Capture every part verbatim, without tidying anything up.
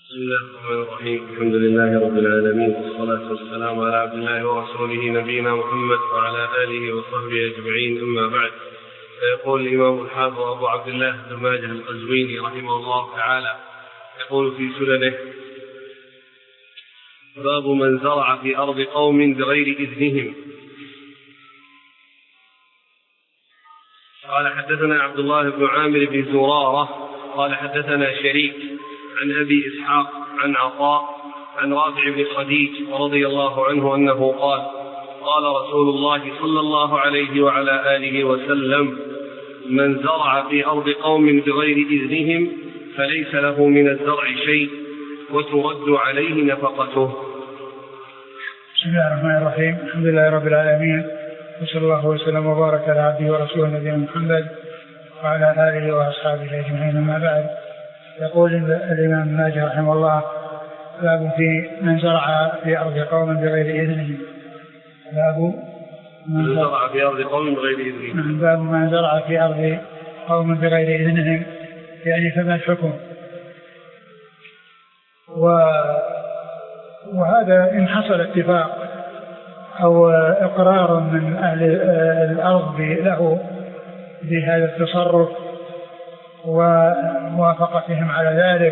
بسم الله الرحمن الرحيم. الحمد لله رب العالمين، والصلاة والسلام على عبد الله ورسوله نبينا محمد وعلى آله وصحبه أجمعين، أما بعد. فيقول الإمام الحافظ أبو عبد الله بن ماجه القزويني رحمه الله تعالى يقول في سننه: باب من زرع في أرض قوم بغير إذنهم. قال حدثنا عبد الله بن عامر بن زرارة قال حدثنا شريك عن أبي إسحاق عن عطاء عن رافع بن خديج رضي الله عنه أنه قال: قال رسول الله صلى الله عليه وعلى آله وسلم: من زرع في أرض قوم بغير إذنهم فليس له من الزرع شيء وترد عليه نفقته. بسم الله الرحمن الرحيم. الحمد لله رب العالمين، وصلى الله وسلم وبارك على عبده ورسوله نبينا محمد وعلى آله وأصحابه أجمعين، أما بعد. يقول الإمام ماجه رحمه الله: باب في من زرع في أرض قوم بغير إذنهم. باب من زرع في أرض قوم بغير إذنهم. باب من زرع في أرض قوم بغير إذنهم، يعني فما الحكم؟ و... وهذا إن حصل اتفاق أو إقرار من أهل الأرض له بهذا التصرف وموافقتهم على ذلك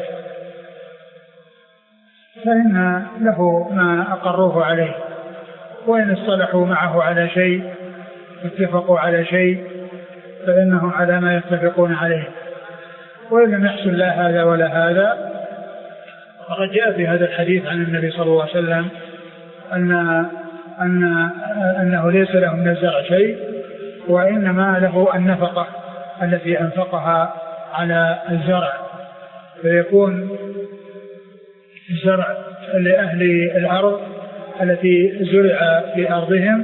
فإن له ما أقروه عليه، وإن اصطلحوا معه على شيء اتفقوا على شيء فإنهم على ما يتفقون عليه، وإن لم يحصل لا هذا ولا هذا. فقد جاء في هذا الحديث عن النبي صلى الله عليه وسلم أن أن أنه ليس له من الزرع شيء، وإنما له النفقة التي أنفقها على الزرع، فيكون الزرع لأهل الأرض التي زرع في أرضهم،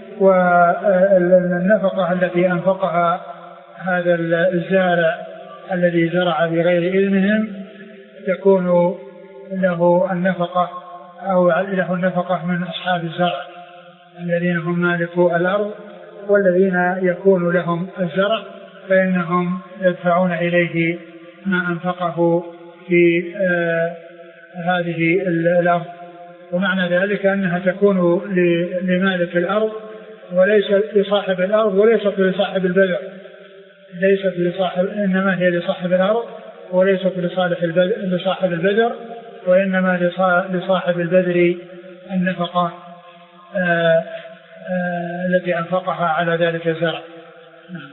والنفقة التي أنفقها هذا الزارع الذي زرع بغير إذنهم تكون له النفقة أو له النفقة من أصحاب الزرع الذين هم مالكو الأرض، والذين يكون لهم الزرع فإنهم يدفعون إليه ما أنفقه في آه هذه الأرض. ومعنى ذلك أنها تكون لمالك الأرض وليس لصاحب الأرض وليست لصاحب البذر، ليست لصاحب إنما هي لصاحب الأرض وليست لصالح لصاحب البذر، وإنما لصاحب البذر النفقة آه آه التي أنفقها على ذلك الزرع. نعم.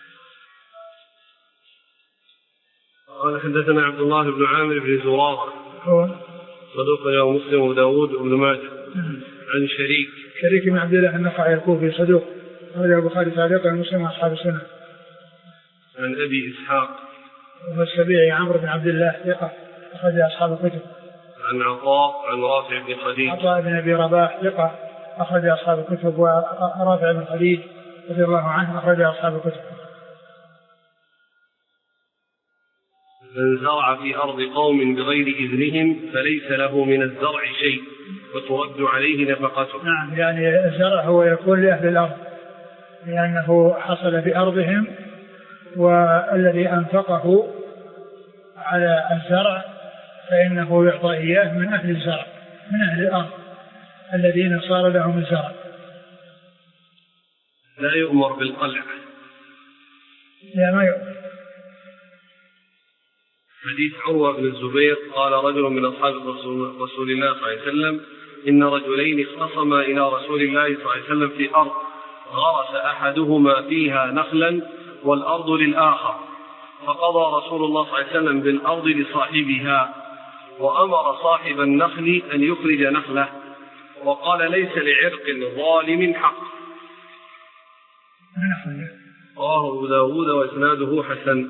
قال حدثنا عبد الله بن عامر بن زرارة هو صدوق له مسلم وداود وابن ماجه. عن شريك شريك بن عبد الله النخعي الكوفي صدوق أخرجه البخاري تعليقا ومسلم وأصحاب السنة. عن أبي إسحاق وهو السبيعي عمرو بن عبد الله ثقة أخرج أصحاب الكتب. عن عطاء عن رافع بن خديج عطاء بن أبي رباح ثقة أخرج أصحاب الكتب، ورافع بن خديج رضي الله عنه أخرج أصحاب الكتب. من زرع في أرض قوم بغير إذنهم فليس له من الزرع شيء وترد عليه نفقته. نعم، يعني الزرع هو يكون لأهل الأرض لأنه حصل في أرضهم، والذي أنفقه على الزرع فإنه يعطى إياه من أهل الزرع من أهل الأرض الذين صار لهم الزرع. لا يؤمر بالقلع. لا ما يؤمر. حديث عروة بن الزبير قال رجل من أصحاب رسول, رسول الله صلى الله عليه وسلم: إن رجلين اختصما إلى رسول الله صلى الله عليه وسلم في أرض غرس أحدهما فيها نخلا والأرض للآخر، فقضى رسول الله صلى الله عليه وسلم بالأرض لصاحبها، وأمر صاحب النخل أن يخرج نخله، وقال: ليس لعرق ظالم حق. رواه أبو داود وإسناده حسن.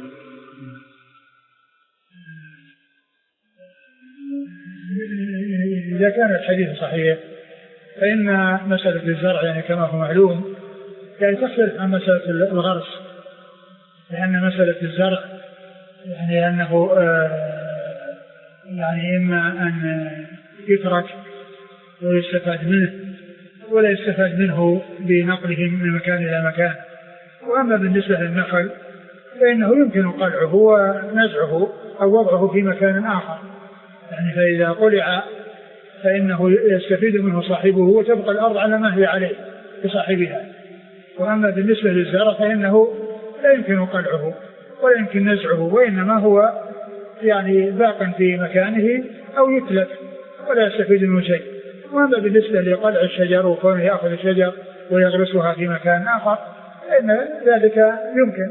إذا كان الحديث صحيح فإن مسألة الزرع يعني كما هو معلوم يعني تختلف عن مسألة الغرس، لأن مسألة الزرع يعني أنه آه يعني إما أن يترك ويستفاد منه ولا يستفاد منه بنقله من مكان إلى مكان. وأما بالنسبة للنخل فإنه يمكن قلعه ونزعه أو وضعه في مكان آخر، يعني فإذا قلع فإنه يستفيد منه صاحبه وتبقى الأرض على ما هي عليه لصاحبها. وأما بالنسبة للزرع فإنه لا يمكن قلعه ولا يمكن نزعه، وإنما هو يعني باق في مكانه أو يتلف ولا يستفيد منه شيء. وأما بالنسبة لقلع الشجر وكونه يأخذ الشجر ويغرسها في مكان آخر فإن ذلك يمكن.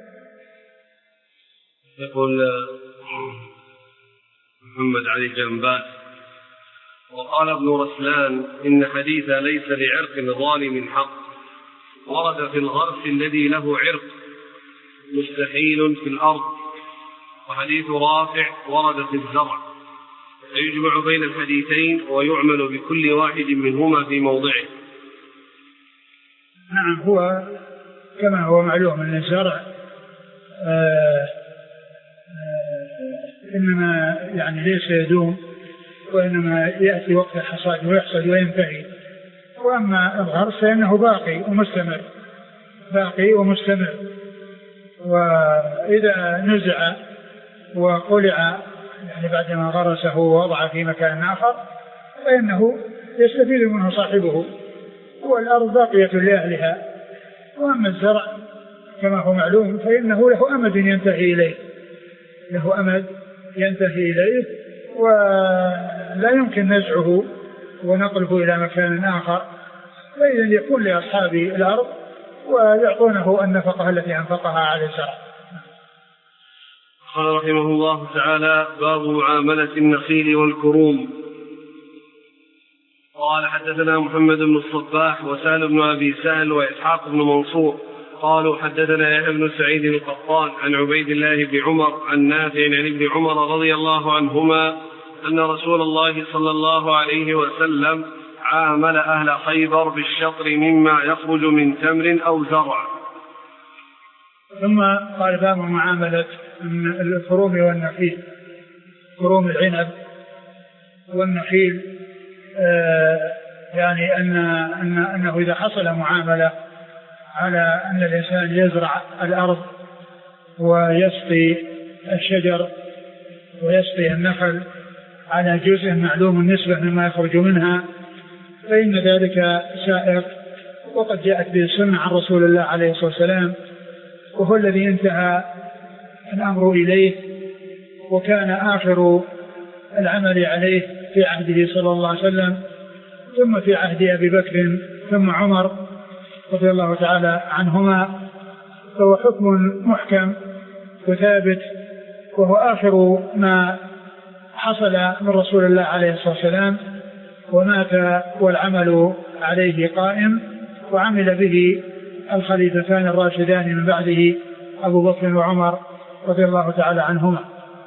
يقول محمد علي جنبات: وقال ابن رسلان إن حديث ليس لعرق ظالم حق ورد في الغرس الذي له عرق مستحيل في الأرض، وحديث رافع ورد في الزرع، فيجمع بين الحديثين ويعمل بكل واحد منهما في موضعه. نعم، هو كما هو معلوم أن الزرع آه آه إنما يعني ليس يدوم، وإنما يأتي وقت الحصاد ويحصد وينتهي. وأما الغرس فإنه باقي ومستمر باقي ومستمر وإذا نزع وقلع يعني بعدما غرسه ووضع في مكان آخر فإنه يستفيد منه صاحبه والأرض باقية لأهلها. وأما الزرع كما هو معلوم فإنه له أمد ينتهي إليه له أمد ينتهي إليه ولا يمكن نزعه ونقله إلى مكان آخر، فإذا يكون لأصحاب الأرض ويعطونه النفقة التي أنفقها على الزرع. قال رحمه الله تعالى: باب معاملة النخيل والكروم. قال: حدثنا محمد بن الصباح وسهل بن أبي سهل وإسحاق بن منصور قالوا حدثنا يحيى بن سعيد القطان عن عبيد الله بن عمر عن نافع عن ابن عمر رضي الله عنهما أن رسول الله صلى الله عليه وسلم عامل أهل خيبر بالشطر مما يخرج من تمر أو زرع. ثم قال: باب معاملة الكروم والنخيل. كروم العنب والنخيل آه يعني أن أن أنه إذا حصل معاملة على أن الإنسان يزرع الأرض ويسقي الشجر ويسقي النخل على جزء معلوم النسبة مما يخرج منها فإن ذلك سائر، وقد جاءت به السنة عن رسول الله عليه الصلاة والسلام، وهو الذي انتهى الأمر إليه وكان آخر العمل عليه في عهده صلى الله عليه وسلم، ثم في عهد أبي بكر ثم عمر رضي الله تعالى عنهما. فهو حكم محكم وثابت، وهو آخر ما حصل من رسول الله عليه الصلاة والسلام، ومات والعمل عليه قائم، وعمل به الخليفتان الراشدان من بعده أبو بكر وعمر رضي الله تعالى عنهما.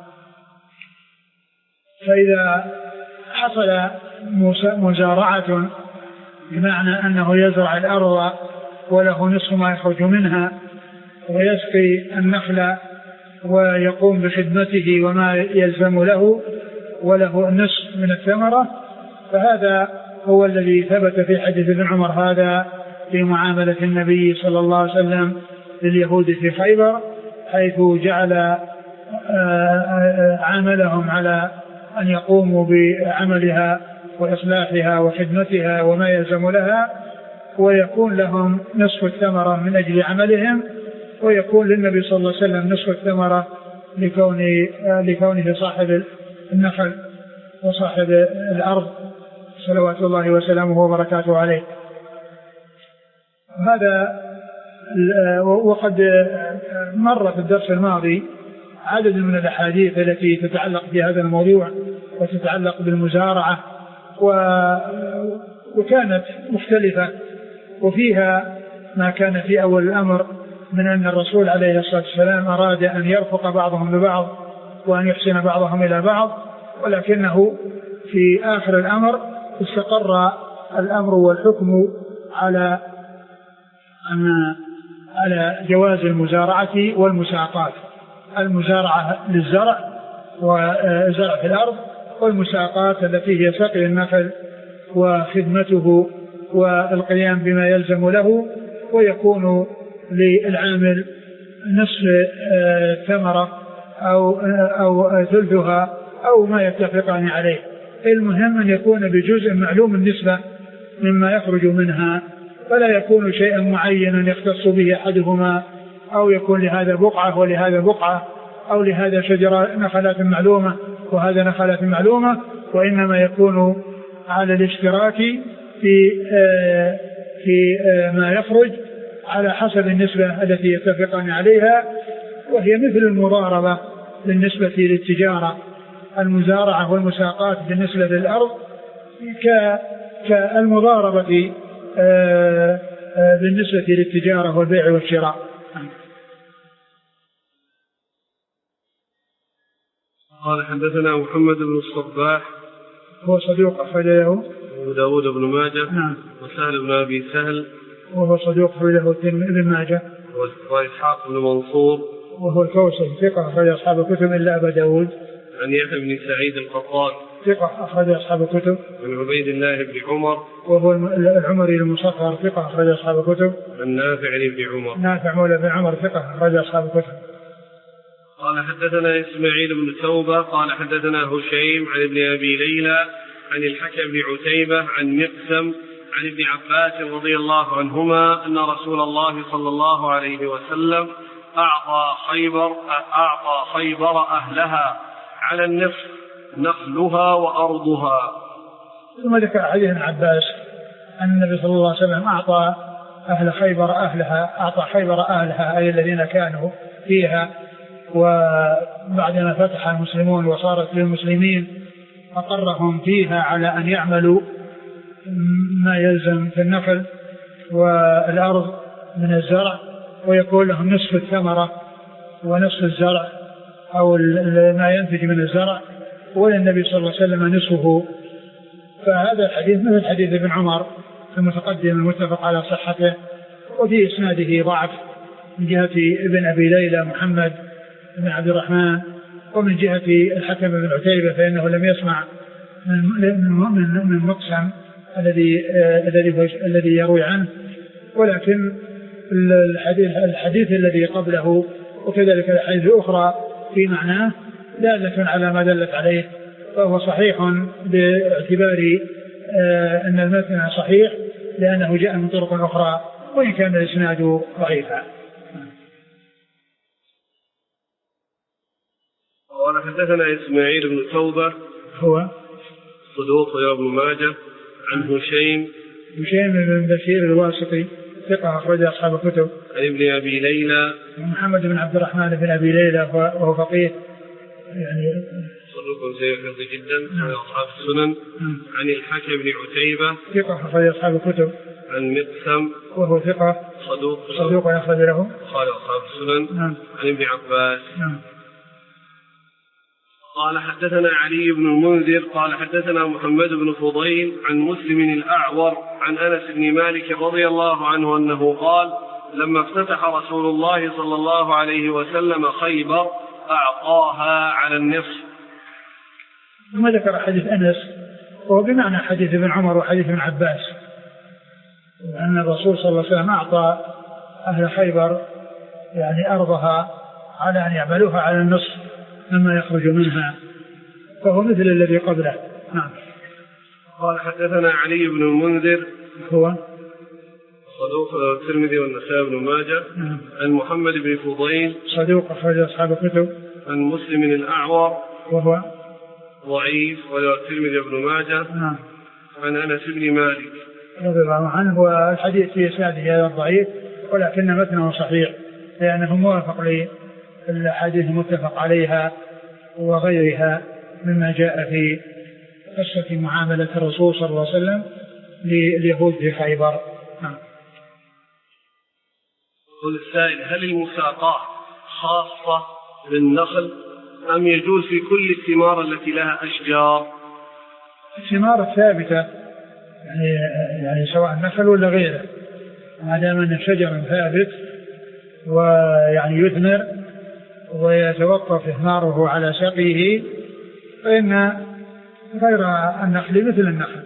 فإذا حصل مزارعة بمعنى أنه يزرع الأرض وله نصف ما يخرج منها ويسقي النخل ويقوم بخدمته وما يلزم له وله النصف من الثمرة، فهذا هو الذي ثبت في حديث ابن عمر هذا في معاملة النبي صلى الله عليه وسلم لليهود في خيبر، حيث جعل عاملهم على أن يقوموا بعملها وإصلاحها وخدمتها وما يلزم لها، ويكون لهم نصف الثمرة من أجل عملهم، ويكون للنبي صلى الله عليه وسلم نصف الثمرة لكونه, لكونه صاحب النخل وصاحب الأرض صلوات الله وسلامه وبركاته عليه. هذا وقد مر في الدرس الماضي عدد من الأحاديث التي تتعلق بهذا الموضوع وتتعلق بالمزارعة، وكانت مختلفة، وفيها ما كان في أول الأمر من أن الرسول عليه الصلاة والسلام أراد أن يرفق بعضهم ببعض وأن يحسن بعضهم إلى بعض، ولكنه في آخر الأمر استقر الأمر والحكم على أن على جواز المزارعة والمساقات، المزارعة للزرع وزرع في الأرض، والمساقات التي هي سقي النخل وخدمته والقيام بما يلزم له، ويكون للعامل نصف ثمرة أو أو ثلثها أو ما يتفقان عليه. المهم أن يكون بجزء معلوم النسبة مما يخرج منها، فلا يكون شيئا معينا يختص به أحدهما، أو يكون لهذا بقعة ولهذا بقعة، أو لهذا شجرة نخلات معلومة وهذا نخلات معلومة، وإنما يكون على الاشتراك في آه في آه ما يخرج على حسب النسبة التي يتفقان عليها، وهي مثل المضاربة بالنسبة للتجارة، المزارعة والمساقات بالنسبة للأرض كالمضاربة آه آه بالنسبة للتجارة والبيع والشراء. قال حدثنا محمد بن الصباح هو صدوق أخرجه أبو داود بن ماجه. نعم. وسهل بن أبي سهل وهو صدوق أخرجه ابن ماجه. وإسحاق بن منصور وهو الكوسي ثقة أخرج أصحاب الكتب إلا أبا داود. عن يحيى بن سعيد القطان ثقة أخرج أصحاب الكتب. عن عبيد الله بن عمر وهو العمري المصغر ثقة أخرج أصحاب الكتب. عن نافع بن عمر نافع مولى بن عمر ثقة أخرج أصحاب الكتب. قال حدثنا إسماعيل بن توبة قال حدثنا هشيم عن ابن أبي ليلى عن الحكم بن عتيبة عن مقسم عن ابن عباس رضي الله عنهما أن رسول الله صلى الله عليه وسلم أعطى خيبر أعطى خيبر أهلها على النصف نخلها وأرضها. ثم ذكر حديث ابن عباس أن النبي صلى الله عليه وسلم أعطى أهل خيبر أهلها أعطى خيبر أهلها أي الذين كانوا فيها، وبعدما فتح المسلمون وصارت للمسلمين أقرهم فيها على أن يعملوا ما يلزم في النخل والأرض من الزرع، ويكون لهم نصف الثمرة ونصف الزرع أو ما ينتج من الزرع، وللنبي صلى الله عليه وسلم نصفه. فهذا الحديث مثل حديث ابن عمر المتقدم المتفق على صحته، وفي إسناده ضعف من جهة ابن أبي ليلى محمد بن عبد الرحمن، ومن جهة الحكم بن عتيبة فإنه لم يسمع من من من مقسم الذي الذي الذي يروي عنه، ولكن الحديث الحديث الذي قبله وكذلك الحديث الأخرى في معناه دالة على ما دلت عليه، فهو صحيح باعتبار أن المتن صحيح لأنه جاء من طرق أخرى وإن كان الإسناد ضعيفا. قال حدثنا إسماعيل بن توبة هو صدوق يا ابن ماجه عن هشيم هشيم بن بشير الواسطي ثقة أخرج أصحاب الكتب. عن ابن أبي ليلى محمد بن عبد الرحمن بن أبي ليلى وهو فقيه يعني صدوق سيحفظ جدا عن أصحاب السنن. عن الحكم بن عتيبة ثقة أخرج أصحاب الكتب. عن مقسم وهو ثقة صدوق صدوق يخرج له قال أصحاب السنن. نعم. عن ابن عباس. نعم. قال حدثنا علي بن المنذر قال حدثنا محمد بن فضيل عن مسلم الأعور عن أنس بن مالك رضي الله عنه أنه قال لما افتتح رسول الله صلى الله عليه وسلم خيبر أعطاها على النصف. ثم ذكر حديث أنس وهو بمعنى حديث ابن عمر وحديث ابن عباس، أن الرسول صلى الله عليه وسلم أعطى أهل خيبر يعني أرضها على أن يعملوها على النصف مما يخرج منها، فهو مثل الذي قبله. نعم. قال حدثنا علي بن المنذر هو صدوق الترمذي والنسائي بن ماجه. نعم. عن محمد بن فضيل صدوق أخرج أصحاب الكتب. عن مسلم الأعور وهو ضعيف والترمذي بن ماجه. نعم. عن أنس بن مالك رضي الله عنه، والحديث في إسناده هذا ضعيف ولكن متنه صحيح لأنه موافق للحديث المتفق عليها وغيرها مما جاء في قصة معاملة الرسول صلى الله عليه وسلم لليهود في خيبر. نعم. قل السائل هل المساقات خاصة بالنخل أم يجوز في كل الثمار التي لها أشجار؟ الثمار الثابتة يعني, يعني سواء النخل ولا غيره ما دام أن شجر ثابت ويعني يثمر ويتوقف إثماره على سقيه فإن غير النخل مثل النخل.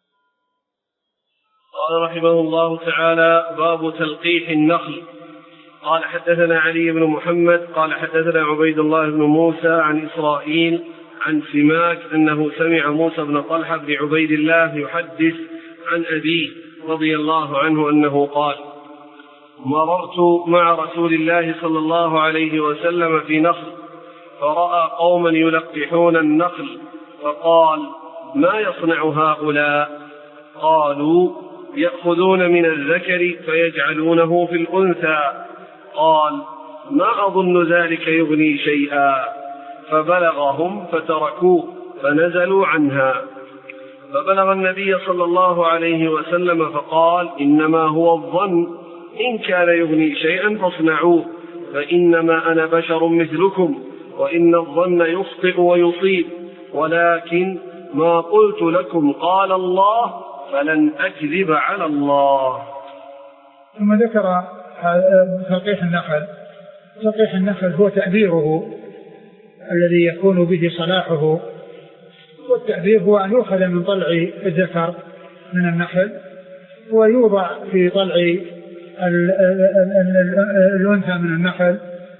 قال رحمه الله تعالى باب تلقيح النخل. قال حدثنا علي بن محمد قال حدثنا عبيد الله بن موسى عن إسرائيل عن سماك أنه سمع موسى بن طلحة بن عبيد الله يحدث عن أبيه رضي الله عنه أنه قال: مررت مع رسول الله صلى الله عليه وسلم في نخل فرأى قوما يلقحون النخل فقال: ما يصنع هؤلاء؟ قالوا: يأخذون من الذكر فيجعلونه في الأنثى. قال: ما أظن ذلك يغني شيئا. فبلغهم فتركوه فنزلوا عنها. فبلغ النبي صلى الله عليه وسلم فقال: إنما هو الظن، إن كان يغني شيئا فاصنعوه، فإنما أنا بشر مثلكم، وإن الظن يخطئ ويصيب، ولكن ما قلت لكم قال الله فلن أكذب على الله. ثم ذكر تلقيح النخل. تلقيح النخل هو تأبيره الذي يكون به صلاحه، والتأبير هو أن يؤخذ من طلع الذكر من النخل ويوضع في طلع الأنثى من النخل،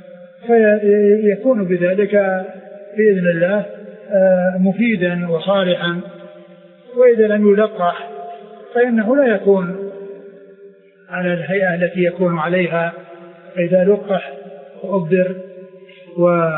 فيكون بذلك بإذن الله مفيدا وصالحا. وإذا لم يلقح فإنه لا يكون على الهيئة التي يكون عليها إذا لقح وأبدر. و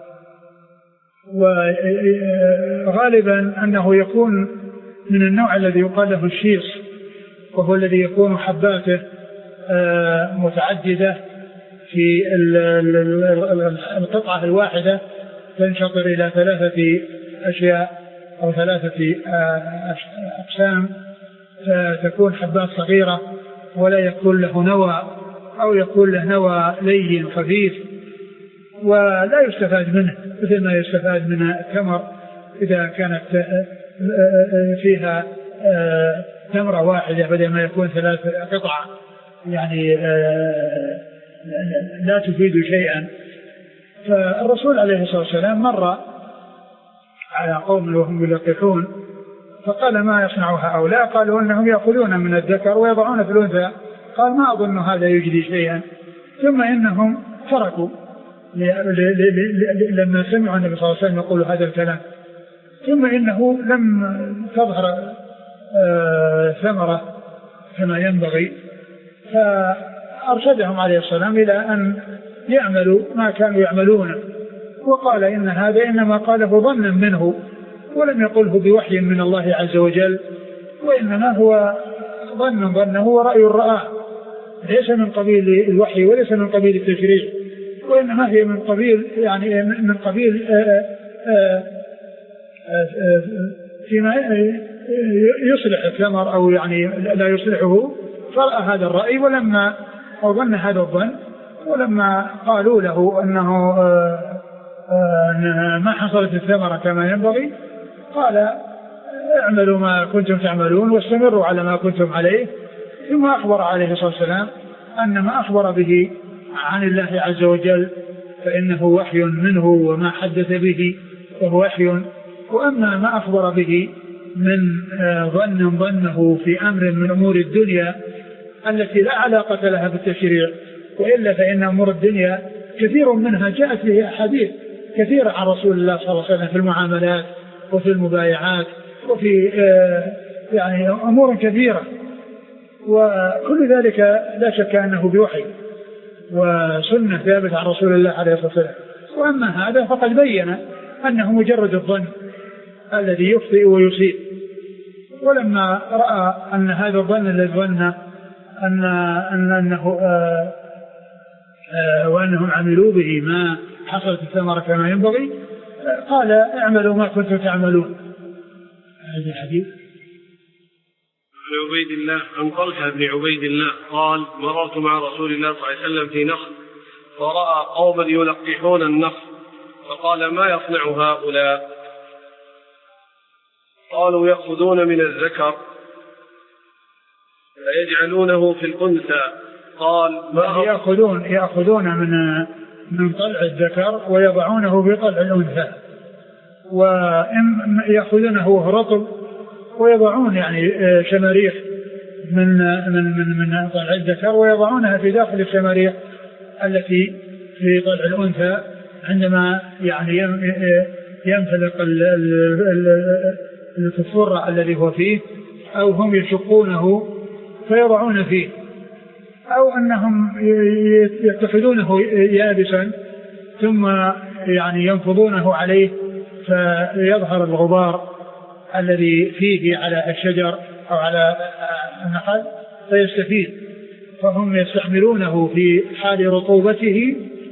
وغالبا أنه يكون من النوع الذي يقال له الشيص، وهو الذي يكون حباته متعددة في القطعة الواحدة، تنشطر إلى ثلاثة أشياء أو ثلاثة أقسام، فتكون حبات صغيرة ولا يكون له نوى، أو يكون له نوى لين خفيف ولا يستفاد منه مثل ما يستفاد من التمر إذا كانت فيها تمرة واحدة بدل ما يكون ثلاث قطع، يعني لا تفيد شيئا. فالرسول عليه الصلاة والسلام مر على قوم وهم يلقحون فقال: ما يصنع هؤلاء؟ قالوا: إنهم يأخذون من الذكر ويضعون في الأنثى. قال: ما أظن هذا يجدي شيئا. ثم إنهم تركوا لما سمعوا النبي صلى الله عليه وسلم يقول هذا الكلام. ثم إنه لم تظهر ثمرة كما ينبغي، فأرشدهم عليه السلام إلى أن يعملوا ما كانوا يعملون، وقال: إن هذا إنما قاله ظنا منه ولم يقله بوحي من الله عز وجل، وإنما هو ظن ظنه ورأي رآه، ليس من قبيل الوحي وليس من قبيل التشريع، وإنما هي من قبيل يعني من قبيل آآ آآ آآ فيما يصلح الثمر أو يعني لا يصلحه، فرأى هذا الرأي ولما ظن هذا الظن، ولما قالوا له أنه آآ آآ ما حصلت الثمرة كما ينبغي قال: اعملوا ما كنتم تعملون واستمروا على ما كنتم عليه. ثم أخبر عليه الصلاة والسلام أن ما أخبر به عن الله عز وجل فإنه وحي منه، وما حدث به فهو وحي. وأما ما أخبر به من ظن ظنه في أمر من أمور الدنيا التي لا علاقة لها بالتشريع، وإلا فإن أمور الدنيا كثير منها جاءت به أحاديث كثيرة عن رسول الله صلى الله عليه وسلم في المعاملات وفي المبايعات وفي يعني أمور كثيرة، وكل ذلك لا شك أنه بوحي وسنة ثابت عن رسول الله عليه الصلاة والسلام. وأما هذا فقد بين أنه مجرد الظن الذي يخطئ ويصيب. ولما رأى أن هذا الظن الذي ظن أن أن أنه آآ آآ وأنهم عملوا به ما حصلت الثمرة كما ينبغي، قال: اعملوا ما كنتم تعملون. هذا الحديث عن عبيد الله عن طلحة بن عبيد الله قال: مررت مع رسول الله صلى الله عليه وسلم في نخل فرأى قوما يلقحون النخل فقال: ما يصنع هؤلاء؟ قالوا: يأخذون من الذكر فيجعلونه في الأنثى. قال: ما يأخذون يأخذون من من طلع الذكر ويضعونه في طلع الأنثى، وإن يأخذونه وهو رطب ويضعون يعني شماريخ من من من من طلع الذكر ويضعونها في داخل الشماريخ التي في ضلع الأنثى عندما يعني يمتلك الفرة الذي هو فيه، أو هم يشقونه فيضعون فيه، أو أنهم يتخذونه يابسا ثم يعني ينفضونه عليه فيظهر الغبار الذي فيه على الشجر أو على النخل فيستفيد، فهم يستحملونه في حال رطوبته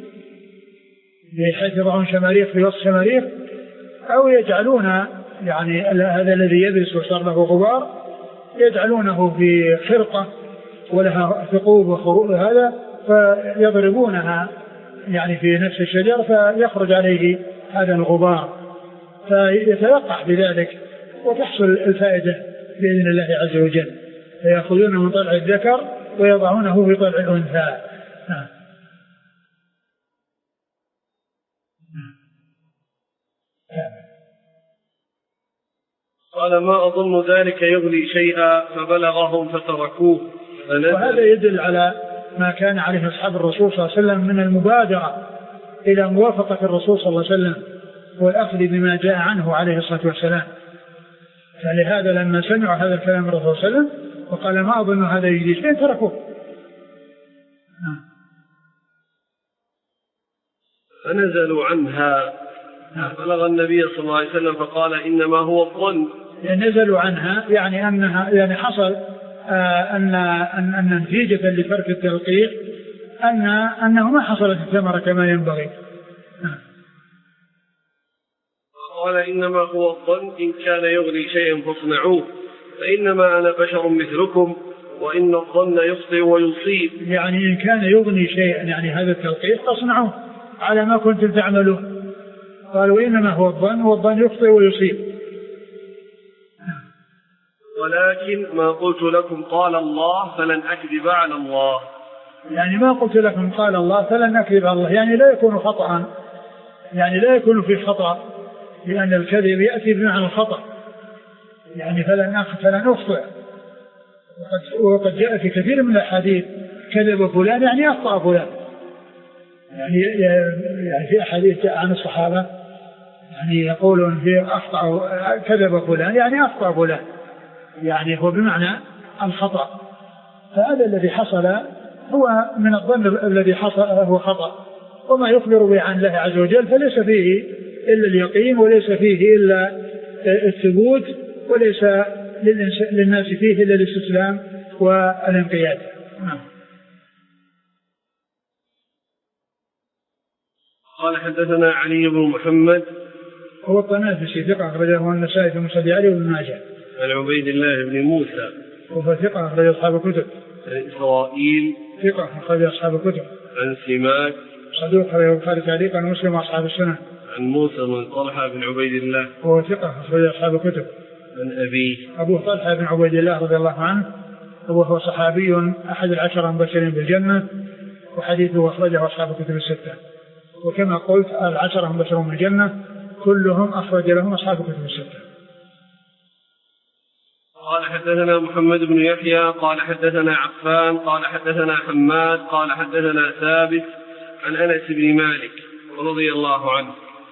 بحيث يضعون شماريخ في وسط شماريخ، أو يجعلون يعني هذا الذي يبس وصار له غبار يجعلونه في خرقة ولها ثقوب وخروق هذا فيضربونها يعني في نفس الشجر فيخرج عليه هذا الغبار فيتلقح بذلك وتحصل الفائدة بإذن الله عز وجل، فيأخذونه من طلع الذكر ويضعونه في طلع الأنثى. نعم. قال ما أظن ذلك يغني شيئا فبلغهم فتركوه. وهذا يدل على ما كان عليه أصحاب الرسول صلى الله عليه وسلم من المبادرة إلى موافقة الرسول صلى الله عليه وسلم والأخذ بما جاء عنه عليه الصلاة والسلام، فلهذا لما سمعوا هذا الكلام من الرسول صلى الله عليه وسلم وقال ما أظن هذا يجري شيء تركوه. فنزلوا عنها بلغ النبي صلى الله عليه وسلم فقال إنما هو الظن. يعني نزلوا عنها يعني أنها يعني حصل آه أن أن أن نتيجة لترك التلقيح أن أنه ما حصلت الثمرة كما ينبغي. قال إنما هو الظن إن كان يغني شيئا فاصنعوه فإنما أنا بشر مثلكم وإن الظن يخطئ ويصيب. يعني إن كان يغني شيئا يعني هذا التلقيح فاصنعوه على ما كنتم تعملون. قالوا إنما هو الظن والظن يخطئ ويصيب. ولكن ما قلت لكم قال الله فلن أكذب على الله. يعني ما قلت لكم قال الله فلن أكذب على الله يعني لا يكون خطأ، يعني لا يكون في خطأ، لأن الكذب يأتي بمعنى الخطأ، يعني فلن فلن أخطئ. وقد جاء في كثير من الأحاديث كذب فلان يعني أخطأ فلان، يعني يعني في أحاديث عن الصحابة يعني يقولون في أخطأ كذب فلان يعني أخطأ فلان، يعني هو بمعنى الخطأ. فهذا الذي حصل هو من الظن الذي حصل هو خطأ، وما يخبر به عن الله عز وجل فليس فيه إلا اليقين وليس فيه إلا الثبوت وليس للناس فيه إلا الاستسلام والانقياد. قال حدثنا علي بن محمد هو الطنافسي ثقة أخرجه النسائي في مسند علي وابن ماجه. عن عبيد الله بن موسى وهو ثقة أخرج أصحاب الكتب. عن إسرائيل ثقة أخرج أصحاب الكتب. عن سماك صدوق أخرج البخاري تعليقا ومسلم وأصحاب السنن. عن موسى بن طلحة بن عبيد الله وهو ثقة أخرج أصحاب الكتب. عن أبيه أبو طلحة بن عبيد الله رضي الله عنه وهو صحابي أحد العشرة المبشرين بالجنة وحديثه أخرجه أصحاب الكتب الستة، وكما قلت العشرة المبشرون بالجنة كلهم أخرج لهم أصحاب الكتب الستة. قال حدثنا محمد بن يحيى قال حدثنا عفان قال حدثنا حماد قال حدثنا ثابت عن أنس بن مالك رضي الله عنه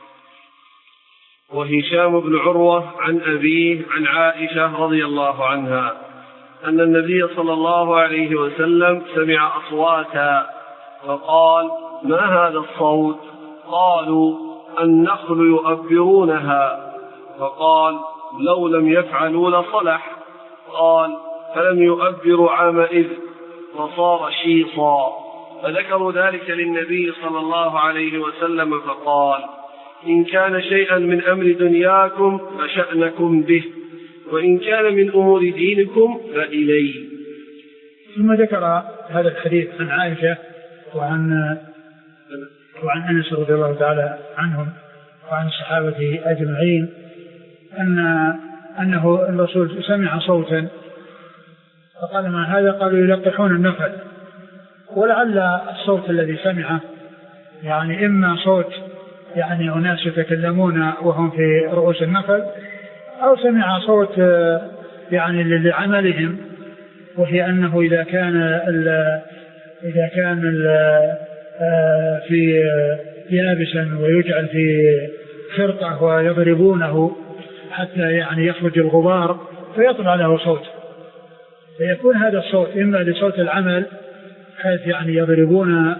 وهشام بن عروة عن أبيه عن عائشة رضي الله عنها أن النبي صلى الله عليه وسلم سمع أصواتا فقال ما هذا الصوت؟ قالوا النخل يؤبرونها، فقال لو لم يفعلوا لصلح. قال فلم يؤبروا عامئذ فصار شيصا، فذكروا ذلك للنبي صلى الله عليه وسلم فقال إن كان شيئا من أمر دنياكم فشأنكم به وإن كان من أمور دينكم فإليه. ثم ذكر هذا الحديث عن عائشة وعن وعن أنس رضي الله تعالى عنهم وعن الصحابة أجمعين أن أنه الرسول سمع صوتا فقال ما هذا؟ قالوا يلقحون النخل، ولعل الصوت الذي سمعه يعني إما صوت يعني أناس يتكلمون وهم في رؤوس النخل، أو سمع صوت يعني لعملهم، وهي أنه إذا كان ال إذا كان ال في يابسا ويجعل في خرقة ويضربونه حتى يعني يخرج الغبار فيطلع له صوت، فيكون هذا الصوت إما لصوت العمل حيث يعني يضربون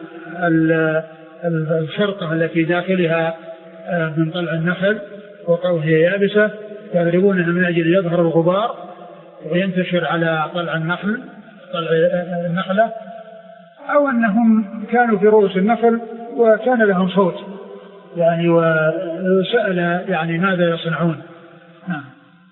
الخرقة التي داخلها من طلع النخل وقوه يابسة يضربونها من أجل يظهر الغبار وينتشر على طلع النخل طلع النخلة، أو أنهم كانوا في رؤوس النخل وكان لهم صوت يعني وسأل يعني ماذا يصنعون. نعم.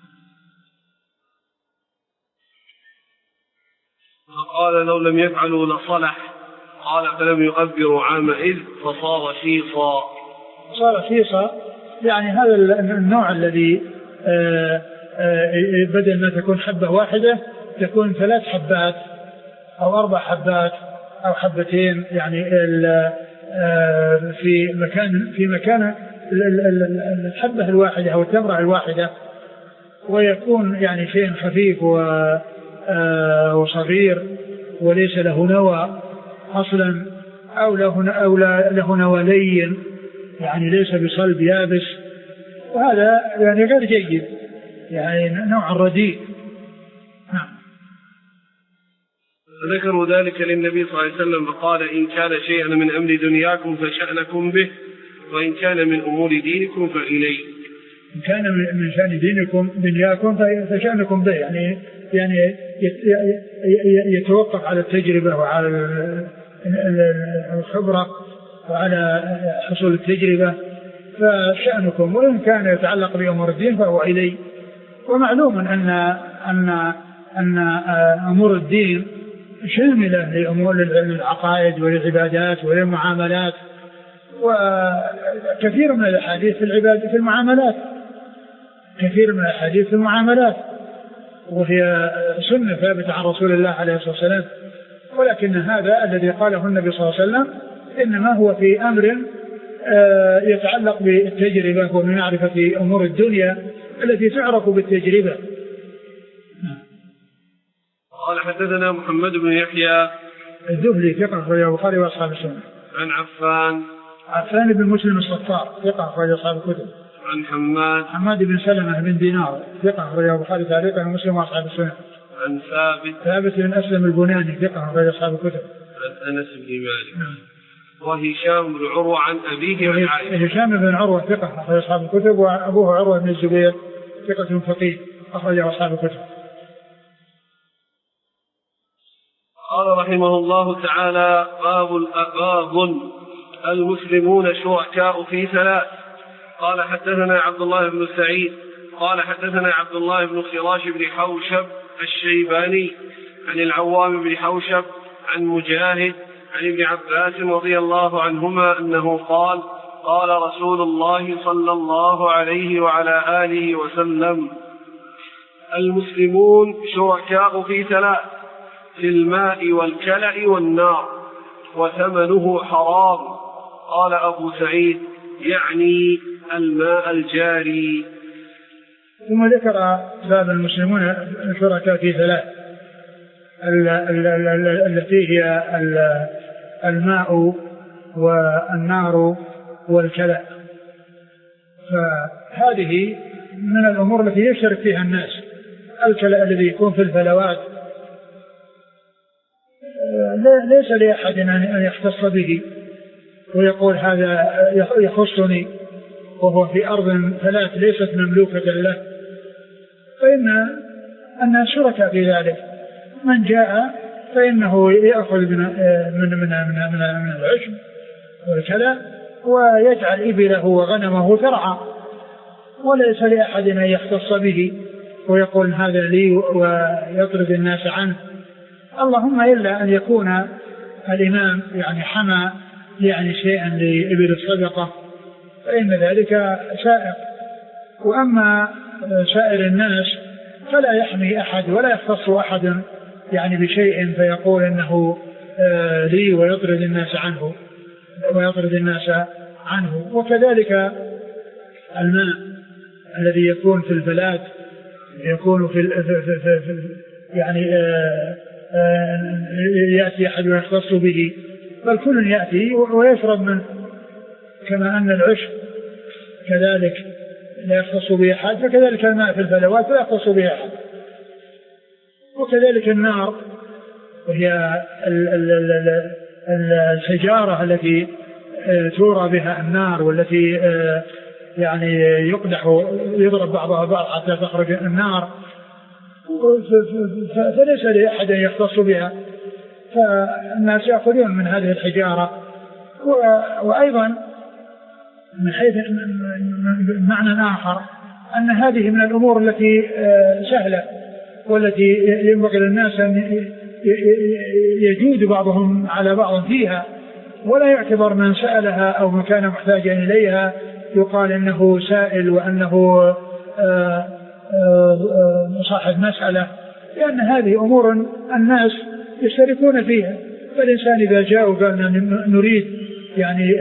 قال لو لم يفعلوا لصلح، قال فلم يؤبروا عامئذ فصار شيصا. صار شيصا يعني هذا النوع الذي آآ آآ بدل ما تكون حبة واحدة تكون ثلاث حبات أو أربع حبات أو حبتين يعني في مكان في مكان الحبة الواحدة أو التمرة الواحدة، ويكون يعني شيء خفيف وصغير وليس له نوى أصلا أو له أو له نوى لين يعني ليس بصلب يابس، وهذا يعني غير جيد يعني نوع رديء. نعم. ذكروا ذلك للنبي صلى الله عليه وسلم فقال إن كان شيئا من أمر دنياكم فشأنكم به وإن كان من أمور دينكم فإليه. إن كان من شأن دينكم دنياكم فشأنكم به يعني يعني يتوقف على التجربة وعلى الخبرة وعلى حصول التجربة فشأنكم، وإن كان يتعلق بأمور الدين فهو إليه. ومعلوم أن أن أن أمور الدين شاملة لأمور العقائد والعبادات والمعاملات، وكثير من الأحاديث في العبادة في المعاملات كثير من الأحاديث في المعاملات وهي سنة ثابتة عن رسول الله عليه الصلاة والسلام، ولكن هذا الذي قاله النبي صلى الله عليه وسلم إنما هو في أمر يتعلق بالتجربة ومن معرفة أمور الدنيا التي تعرف بالتجربة. قال حدثنا محمد بن يحيى الذهلي ثقة أخرجه البخاري وأصحاب السنن. عن عفان عفان بن مسلم الصفار ثقة أخرجه أصحاب الكتب. عن حماد حماد بن سلمة بن دينار ثقة أخرجه البخاري تعليقا ومسلم وأصحاب السنن. عن ثابت ثابت بن أسلم البناني ثقة أخرجه أصحاب الكتب. عن أنس بن مالك. وهشام بن عروة عن أبيه عن عائشة. هشام بن عروة ثقة أخرج أصحاب الكتب، وأبوه عروة بن الزبير ثقة فقيه أخرج أصحاب الكتب. قال رحمه الله تعالى باب باب المسلمون شركاء في ثلاث. قال حدثنا عبد الله بن سعيد قال حدثنا عبد الله بن خراش بن حوشب الشيباني عن العوام بن حوشب عن مجاهد عن ابن عباس رضي الله عنهما أنه قال قال رسول الله صلى الله عليه وعلى آله وسلم المسلمون شركاء في ثلاث في الماء والكلأ والنار وثمنه حرام. قال أبو سعيد يعني الماء الجاري. ثم ذكر باب المسلمون شركاء في ثلاث التي هي الماء والنار والكلأ، فهذه من الأمور التي يشترك فيها الناس. الكلأ الذي يكون في الفلوات ليس لأحد أن يختص به ويقول هذا يخصني وهو في أرض ثلاث ليست مملوكة له، فإن الناس شركاء في ذلك. من جاء فإنه يأخذ من من من من, من العشب والكلى ويجعل إبله وغنمه ترعى، وليس لأحد أن يختص به ويقول هذا لي ويطرد الناس عنه، اللهم إلا أن يكون الإمام يعني حمى يعني شيئا لإبل الصدقة فإن ذلك سائر. وأما سائر الناس فلا يحمي أحد ولا يختص أحد يعني بشيء فيقول إنه لي ويطرد الناس عنه ويطرد الناس عنه. وكذلك الماء الذي يكون في البلاد يكون في, في, في, في يعني آآ آآ يأتي أحد ويختص به بل كل يأتي ويشرب منه، كما أن العشب كذلك لا يختص به أحد، فكذلك الماء في الفلوات لا يختص به أحد. وكذلك النار وهي الحجارة التي تورى بها النار، والتي يعني يقدح يضرب بعضها بعض حتى تخرج النار، فليس لأحد يختص بها، فالناس يأخذون من هذه الحجارة. وأيضا من حيث معنى آخر أن هذه من الأمور التي سهلة، والتي ينبغي للناس أن يجود بعضهم على بعض فيها، ولا يعتبر من سألها أو من كان محتاجا إليها يقال إنه سائل وأنه صاحب مسألة، لأن هذه أمور الناس يشتركون فيها. فالإنسان إذا جاء وقال نريد يعني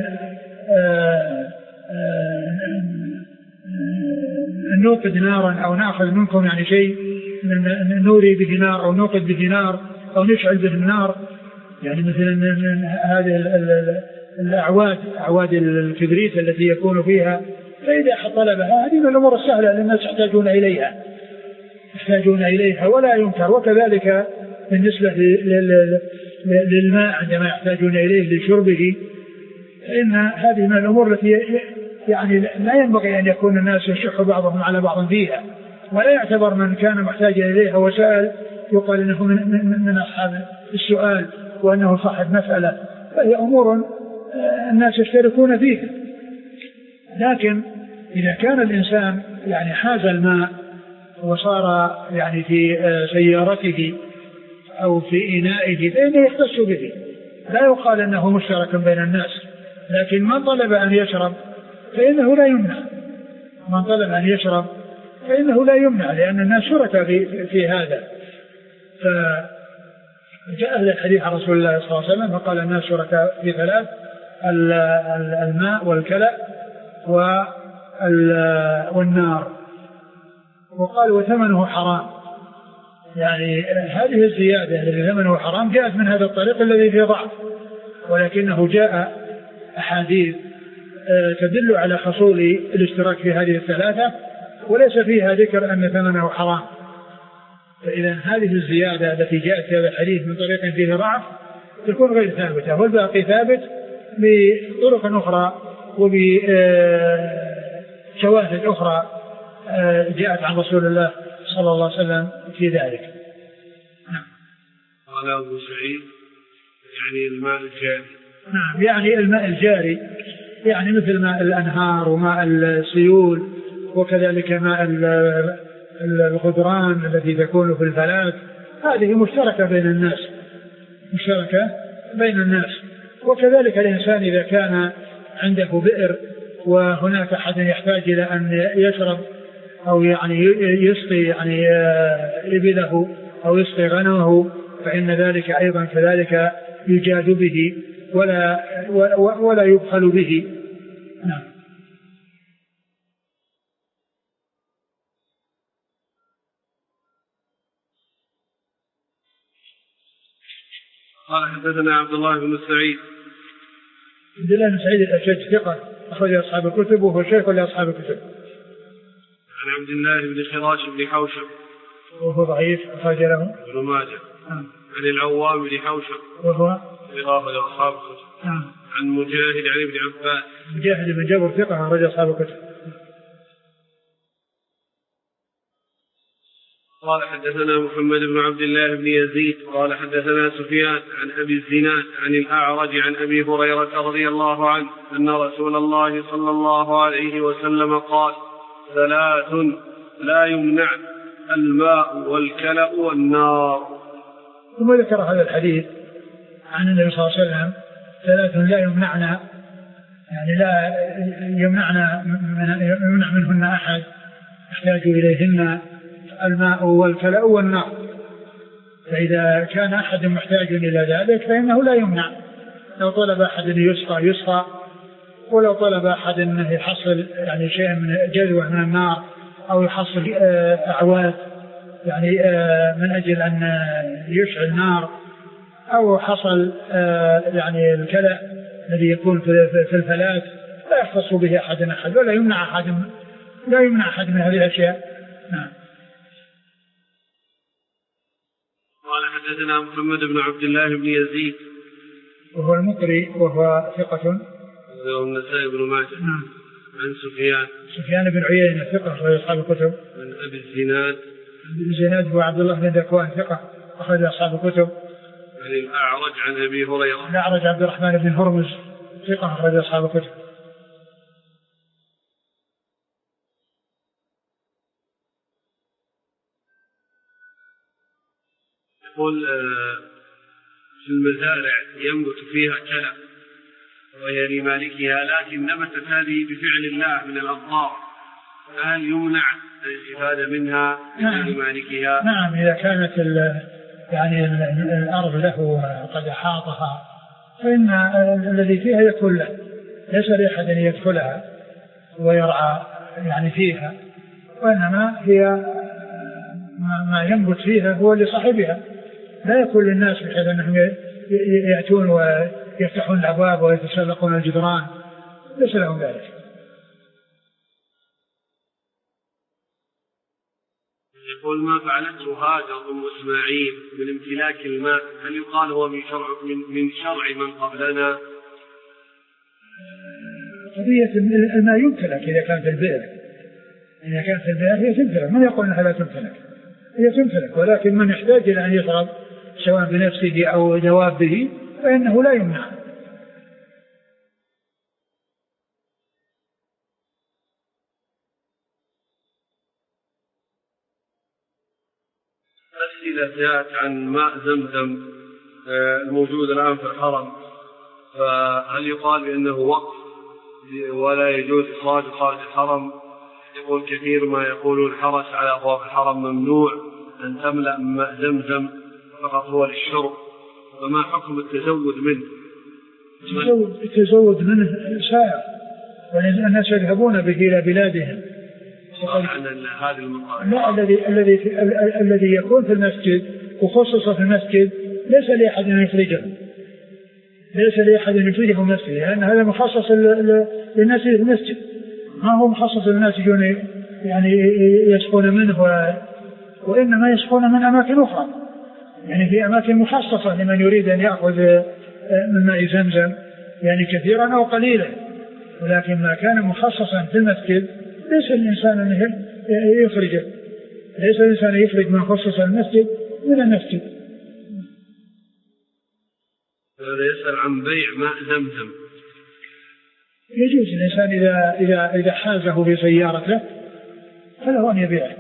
نوقد نارا أو نأخذ منكم يعني شيء نوري به نار أو نوقد به نار أو نشعل به النار، يعني مثل هذه الأعواد أعواد الكبريت التي يكون فيها، فإذا أحد طلبها هذه من الأمور السهلة للناس يحتاجون إليها يحتاجون إليها ولا ينكر. وكذلك بالنسبة للماء عندما يحتاجون إليه لشربه، فإن هذه من الأمور التي يعني لا ينبغي أن يكون الناس يشح بعضهم على بعض فيها، ولا يعتبر من كان محتاجا إليها وسأل يقال إنه من, من, من أصحاب السؤال وأنه صاحب مسألة، فهي أمور الناس يشتركون فيها. لكن إذا كان الإنسان يعني حاز الماء وصار يعني في سيارته أو في إنائه فإنه يختص به، لا يقال أنه مشترك بين الناس. لكن من طلب أن يشرب فإنه لا يمنع، من طلب أن يشرب فإنه لا يمنع، لأن الناس شركا في, في هذا. فجاء أهل الحديث عن رسول الله صلى الله عليه وسلم فقال الناس شركا في ثلاث: الماء والكلأ والنار، وقال وثمنه حرام. يعني هذه الزيادة التي ثمنه حرام جاءت من هذا الطريق الذي فيه ضعف، ولكنه جاء أحاديث تدل على حصول الاشتراك في هذه الثلاثة وليس فيها ذكر أن ثمنه حرام. فإذا هذه الزيادة التي جاءت في هذا الحديث من طريق فيه ضعف تكون غير ثابتة، والباقي ثابت بطرق أخرى وبشواهد أخرى جاءت عن رسول الله صلى الله عليه وسلم في ذلك. نعم. قال أبو سعيد يعني الماء الجاري. نعم، يعني الماء الجاري يعني مثل ماء الأنهار وماء السيول، وكذلك ماء الغدران التي تكون في الفلات، هذه مشتركة بين الناس مشتركة بين الناس. وكذلك الإنسان إذا كان عنده بئر وهناك أحد يحتاج إلى أن يشرب أو يعني يسقي يعني إبله أو يسقي غنمه، فإن ذلك أيضا كذلك يجاد به ولا ولا يبخل به. نعم. قال حدثنا عبد الله بن سعيد. عبد الله بن سعيد الأشج ثقة أخرج أصحاب الكتب وهو شيخ لأصحاب الكتب. عن عبد الله بن خراش بن حوشب وهو ضعيف أخرج له ابن ماجه. نعم. عن العوام بن حوشب وهو أخرج أصحاب الكتب. نعم. عن مجاهد عن ابن عباس. مجاهد بن جبر ثقة أخرج أصحاب الكتب. قال حدثنا محمد بن عبد الله بن يزيد قال حدثنا سفيان عن أبي الزناد عن الأعرج عن أبي هريرة رضي الله عنه أن رسول الله صلى الله عليه وسلم قال: ثلاث لا يمنع: الماء والكلأ والنار. ثم ذكر هذا الحديث عن النبي صلى الله عليه وسلم: ثلاث لا يمنعنا، يعني لا يمنعنا من يمنع منهن أحد يحتاج إليهن: الماء والكلأ والنار. فإذا كان أحد محتاج إلى ذلك فإنه لا يمنع، لو طلب أحد يسقى يسقى، ولو طلب أحد أنه يحصل يعني شيء من جذوة من النار أو يحصل أعواد يعني من أجل أن يشعل نار أو حصل يعني الكلى الذي يكون في الفلات لا يختص به أحد أحد ولا يمنع أحد لا يمنع أحد من هذه الأشياء. نعم. قال حدثنا محمد بن عبد الله بن يزيد وهو المقري وهو ثقة والنسائي بن ماجه. نعم. عن سفيان سفيان بن عيينة ثقة أخرج أصحاب الكتب. عن أبي الزناد أبي الزناد هو عبد الله بن ذكوان ثقة أخرج أصحاب الكتب. عن الأعرج عن أبي هريرة. الأعرج عبد الرحمن بن هرمز ثقة أخرج أصحاب الكتب. يقول في المزارع ينبت فيها كلى وهي لمالكها لكن نبتت هذه بفعل الله من الأمطار، هل يمنع الاستفادة منها لمالكها؟ نعم إذا كانت يعني الأرض له قد أحاطها فإن الذي فيها يكون له، ليس لأحد أن يدخلها ويرعى يعني فيها، وإنما هي ما ينبت فيها هو لصاحبها، لا يكون للناس بحيث أنهم يأتون ويفتحون الأبواب ويتسلقون الجدران، ليس لهم ذلك. يقول ما فعلته هاجر أم إسماعيل من امتلاك الماء هل يقال هو من شرع من, من شرع من قبلنا؟ قضية الماء يمتلك إذا كان في البئر، إذا كان في البئر هي تمتلك، من يقول أنها لا تمتلك؟ هي تمتلك، ولكن من يحتاج إلى أن يشرب سواء بنفسه أو دوابه فإنه لا يمنع. أسئلة جاءت عن ماء زمزم الموجود الآن في الحرم، فهل يقال بأنه وقف ولا يجوز إخراج خارج الحرم؟ يقول كثير ما يقول الحرس على أبواب الحرم ممنوع أن تملأ ماء زمزم فقط هو للشرب، فما حكم التزود منه؟ التزود منه سائر، والناس يذهبون به إلى بلادهم. عن هذه المقالة لا، الذي الذي الذي يكون في المسجد وخصص في المسجد ليس لأحد أن يخرجه، ليس لأحد أن يخرجه من المسجد، لأن هذا مخصص للناس في المسجد، ما هو مخصص للناس يجون يعني يسقون منه، وإنما يسقون من أماكن أخرى، يعني في أماكن مخصصة لمن يريد أن يأخذ من ماء زمزم يعني كثيرا أو قليلا، ولكن ما كان مخصصا في المسجد ليس الإنسان أن يخرجه، ليس الإنسان يخرج من خصص المسجد من المسجد. هذا يسأل عن بيع ماء زمزم. يجوز الإنسان إذا إذا إذا حازه في سيارته فله أن يبيعه.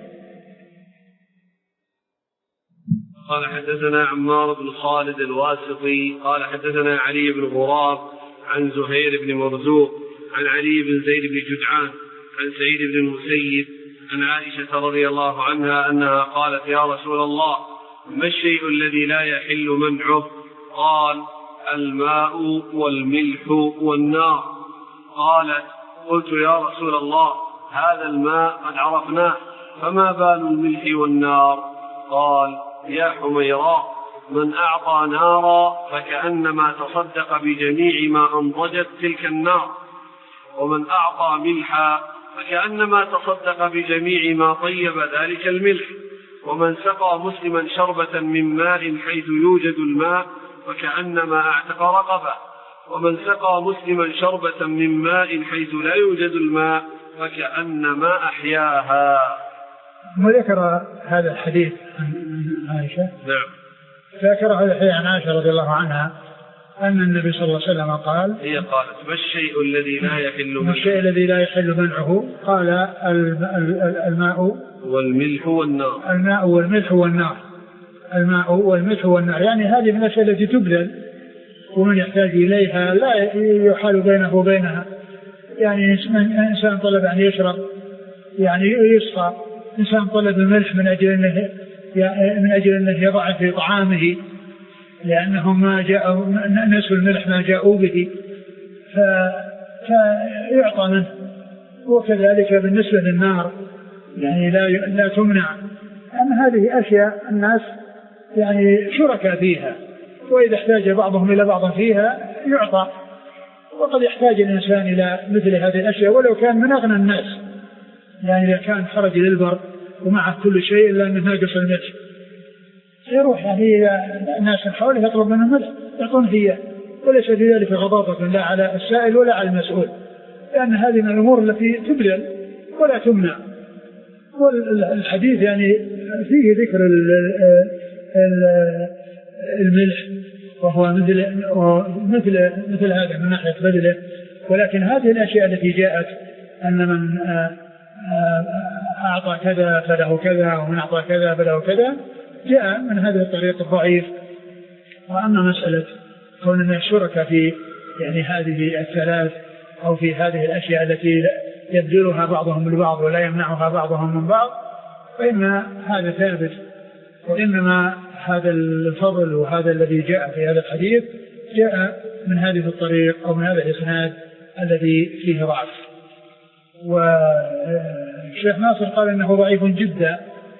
قال حدثنا عمار بن خالد الواسطي قال حدثنا علي بن غراب عن زهير بن مرزوق عن علي بن زيد بن جدعان عن سعيد بن المسيب عن عائشة رضي الله عنها أنها قالت يا رسول الله ما الشيء الذي لا يحل منعه؟ قال الماء والملح والنار. قالت قلت يا رسول الله هذا الماء قد عرفناه فما بال الملح والنار؟ قال يا حميراء من أعطى نارا فكأنما تصدق بجميع ما أنضجت تلك النار، ومن أعطى ملحا فكأنما تصدق بجميع ما طيب ذلك الملح، ومن سقى مسلما شربة من ماء حيث يوجد الماء فكأنما أعتق رقبة، ومن سقى مسلما شربة من ماء حيث لا يوجد الماء فكأنما أحياها. وذكر هذا الحديث عن عائشة. نعم. ذكر هذا الحديث عن عائشة رضي الله عنها أن النبي صلى الله عليه وسلم قال هي قالت ما الشيء الذي لا يحل منعه؟ ما الشيء الذي لا يحل منعه؟ قال الماء والملح والنار. الماء والملح والنار. الماء والملح والنار، يعني هذه من الأشياء التي تبذل ومن يحتاج إليها لا يحال بينه وبينها، يعني إنسان طلب أن يشرب يعني يسقى، إنسان طلب الملح من أجل أنه من أجل أنه يضع في طعامه لأنهم ما جاءوا نسوا الملح ما جاءوا به فيعطى منه. وكذلك بالنسبة للنار يعني لا لا تمنع، أما هذه أشياء الناس يعني شركاء فيها، وإذا احتاج بعضهم إلى بعض فيها يعطى. وقد يحتاج الإنسان إلى مثل هذه الأشياء ولو كان من أغنى الناس، يعني إذا كان خرج للبر ومعه كل شيء إلا أنه ناقص الملح يروح يعني الناس حوله يطلب منهم ملح يعطون فيه، وليس في ذلك غضاضة لا على السائل ولا على المسؤول، لأن هذه من الأمور التي تبذل ولا تمنع. والحديث يعني فيه ذكر الملح وهو مثل مثل مثل هذا من ناحية بذله، ولكن هذه الأشياء التي جاءت أن من أعطى كذا فله كذا ومن أعطى كذا فله كذا جاء من هذا الطريق الضعيف. وأما مسألة كون الناس شركاء في يعني هذه الثلاث أو في هذه الأشياء التي يبذلها بعضهم لبعض ولا يمنعها بعضهم من بعض فإن هذا ثابت، وإنما هذا الفضل وهذا الذي جاء في هذا الحديث جاء من هذه الطريق أو من هذا الإسناد الذي فيه ضعف. والشيخ ناصر قال إنه ضعيف جدا،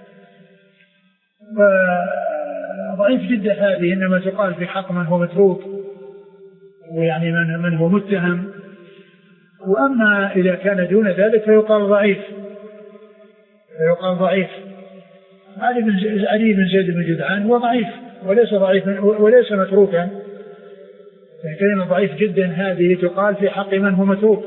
وضعيف جدا هذه إنما تقال في حق من هو متروك ويعني من, من هو متهم، وأما إذا كان دون ذلك فيقال ضعيف فيقال ضعيف. علي بن علي بن زيد بن جدعان هو ضعيف وليس ضعيفا وليس متروكا، كلمة ضعيف جدا هذه تقال في حق من هو متروك.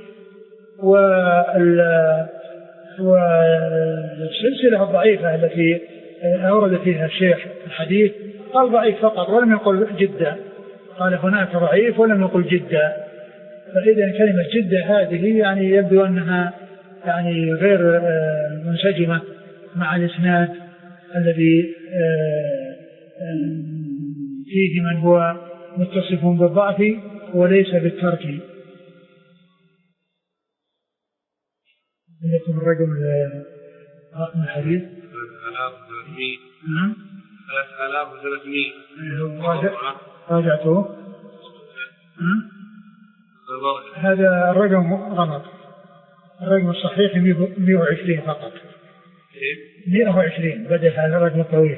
والسلسلة الضعيفة التي أورد فيها الشيخ الحديث قال ضعيف فقط ولم يقل جدا، قال هناك ضعيف ولم يقل جدا. فإذا كلمة جدا هذه يعني يبدو أنها يعني غير منسجمة مع الإسناد الذي فيه من هو متصف بالضعف وليس بالترك. يكون الرقم رقم الحديث ثلاثة آلاف وثلاثمائة. نعم ثلاثة آلاف وثلاثمائة. راجعته. هذا الرقم غلط، الرقم الصحيح مئة وعشرين فقط، مئة وعشرين بدل هذا الرقم الطويل،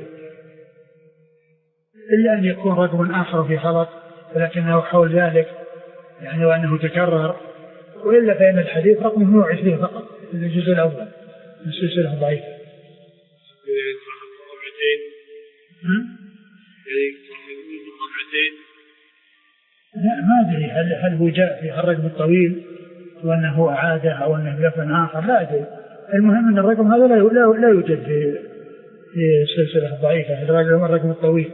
إلا أن يكون رقم آخر في خلط ولكنه حول ذلك يعني وأنه تكرر، وإلا فإن الحديث رقم مئة وعشرين فقط في الجزء الأول من السلسلة الضعيفة. لا ما أدري هل هل هو جاء في الرقم الطويل وأنه عادة أو أنه لفن آخر، لا أدري. المهم أن الرقم هذا لا لا يوجد في في السلسلة الضعيفة الرقم الرقم الطويل،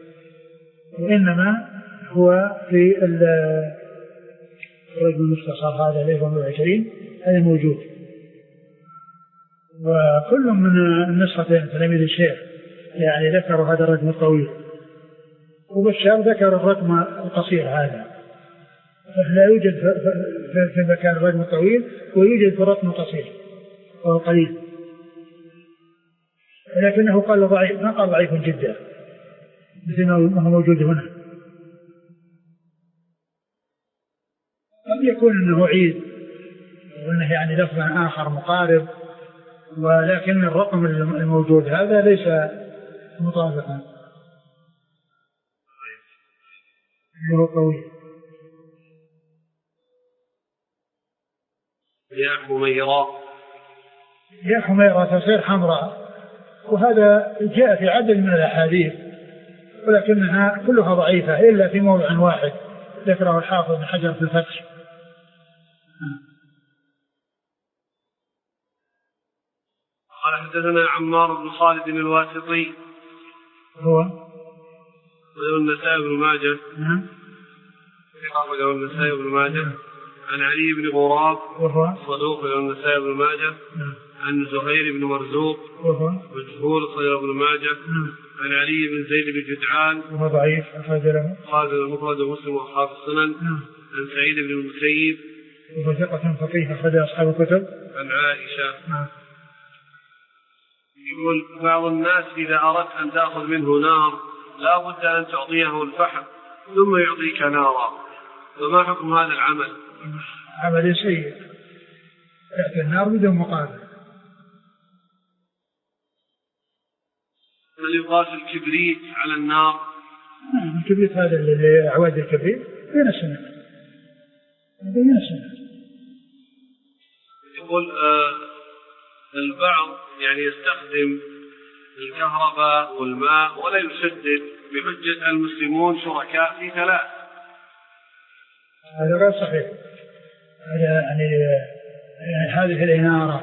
وإنما هو في الرقم المختصر هذا اللي هو مئة وعشرين هذا موجود. وكل من النسختين تلاميذ الشيخ يعني ذكروا هذا الرقم الطويل، وبشار ذكر الرقم القصير هذا، فلا يوجد في مكان الرقم الطويل ويوجد في الرقم القصير وهو قليل، لكنه قال ضعيف ما قال ضعيف جدا مثل ما هو موجود هنا. قد يكون انه عيد وانه يعني لفظ اخر مقارب، ولكن الرقم الموجود هذا ليس مطابقا له قوي. يا حميراء يا حميراء تصير حمراء، وهذا جاء في عدد من الأحاديث ولكنها كلها ضعيفة إلا في موضع واحد ذكره الحافظ بن حجر في الفتح. قال حدثنا عمار بن خالد الواسطي هو وله النسائي بن ماجه. نعم وله النسائي بن ماجه عن علي بن غراب وهو صدوق له النسائي بن ماجه. نعم عن زهير بن مرزوق وهو مجهول صدوق بن ماجه. نعم عن علي بن زيد بن جدعان وهو ضعيف أخرج له خالد المفرد ومسلم وأصحاب السنن. نعم عن سعيد بن المسيب وهو ثقة فقيه أخرج أصحاب الكتب. عن عائشة. نعم يقول بعض الناس إذا أردت أن تأخذ منه نار لا بد أن تعطيه الفحم ثم يعطيك نارا، فما حكم هذا العمل؟ عمل سيء، يأتي النار بدون مقابل. هل يقاس الكبريت على النار؟ نعم الكبريت هذا اللي أعواد الكبريت بين السنة بين السنة. يقول آه البعض يعني يستخدم الكهرباء والماء ولا يسدد بحجة المسلمون شركاء في ثلاث. هذا غير صحيح. يعني هذه الإنارة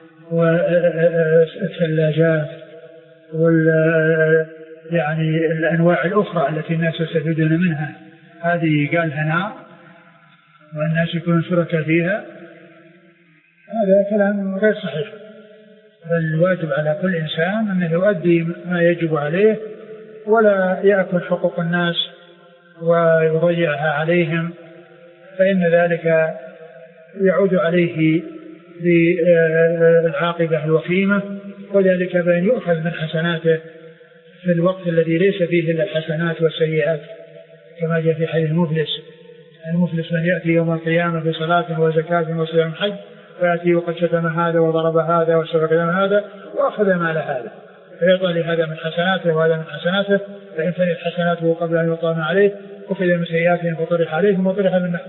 والثلاجات وال يعني الأنواع الأخرى التي الناس يستفيدون منها هذه قالها نار والناس يكونون شركاء فيها، هذا كلام غير صحيح. بل الواجب على كل إنسان أنه يؤدي ما يجب عليه ولا يأكل حقوق الناس ويضيعها عليهم، فإن ذلك يعود عليه بالعاقبة الوخيمة، وذلك بأن يؤخذ من حسناته في الوقت الذي ليس فيه إلا الحسنات والسيئات، كما جاء في حديث المفلس: المفلس من يأتي يوم القيامة بصلاة وزكاة وصيام حج فيأتي وقد شتم هذا وضرب هذا وسفك دم هذا وأخذ مال هذا، فيعطى لهذا من حسناته وهذا من حسناته، فإن فنيت حسناته قبل أن يطعن عليه أخذ من سيئاته فطرح عليه وطرح منه.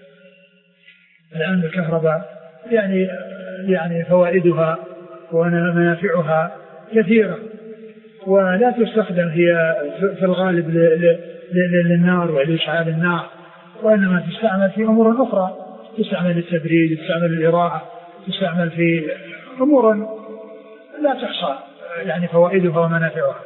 الآن الكهرباء يعني يعني فوائدها ومنافعها كثيرة، ولا تستخدم هي في الغالب للنار ولإشعال النار، وإنما تستعمل في أمور أخرى، تستعمل للتبريد، تستعمل للإراحة، تستعمل في أمور لا تحصى يعني فوائدها ومنافعها.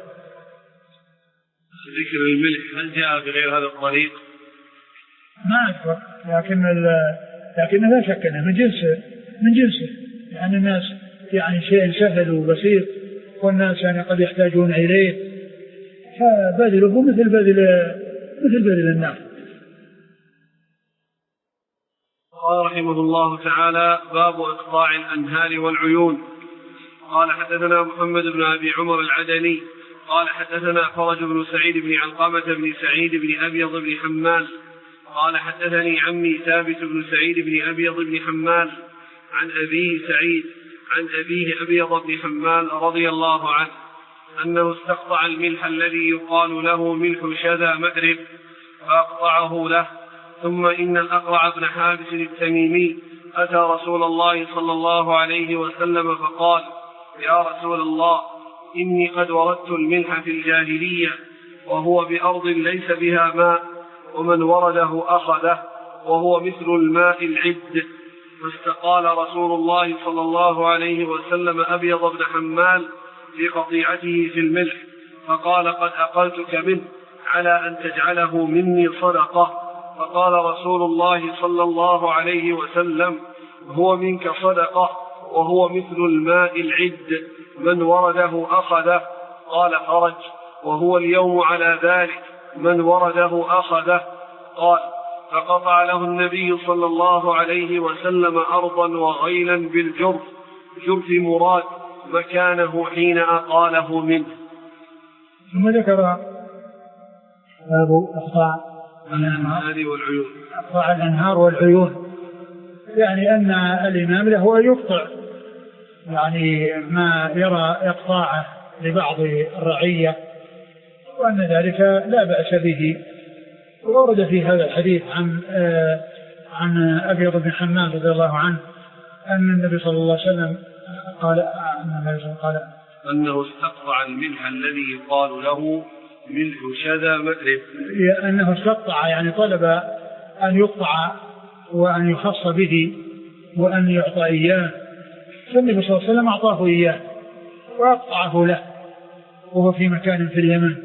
ذكر الملح هل جاء بغير هذا الطريق؟ ما أذكر، لكن لكن لا شك أنه من جنسه من جنسه يعني الناس يعني شيء سهل وبسيط والناس يعني قد يحتاجون إليه، فبذله مثل بذل مثل بذل الناس. قال رحمه الله تعالى: باب إقطاع الأنهار والعيون. قال حدثنا محمد بن أبي عمر العدني قال حدثنا فرج بن سعيد بن علقمة بن سعيد بن أبيض بن حمال قال حدثني عمي ثابت بن سعيد بن أبيض بن حمال عن أبيه سعيد عن أبيه أبيض بن حمال رضي الله عنه أنه استقطع الملح الذي يقال له ملح شذا مأرب فأقطعه له. ثم إن الأقرع بن حابس التميمي أتى رسول الله صلى الله عليه وسلم فقال: يا رسول الله، إني قد وردت الملح في الجاهلية وهو بأرض ليس بها ماء، ومن ورده أخذه وهو مثل الماء العد. فاستقال رسول الله صلى الله عليه وسلم أبيض بن حمال في قطيعته في الملح فقال: قد أقلتك منه على أن تجعله مني صدقة. فقال رسول الله صلى الله عليه وسلم: هو منك صدقة وهو مثل الماء العد، من ورده أخذه. قال فرج: وهو اليوم على ذلك، من ورده أخذه. قال: فقطع له النبي صلى الله عليه وسلم أرضا وغيلا بالجرف جرف مراد مكانه حين أقاله منه. ثم ذكر باب إقطاع الأنهار والعيون. إقطاع الأنهار والعيون يعني أن الإمام له أن يقطع يعني ما يرى إقطاعه لبعض الرعية، وأن ذلك لا بأس به. ورد في هذا الحديث عن آه عن أبيض بن حمال رضي الله عنه أن النبي صلى الله عليه وسلم قال أن قال أنه استقطع الملح الذي يقال له ملح شذا مأرب، أنه استقطع يعني طلب أن يقطع وأن يخص به وأن يعطى إياه، فالنبي صلى الله عليه وسلم أعطاه إياه وأقطعه له وهو في مكان في اليمن.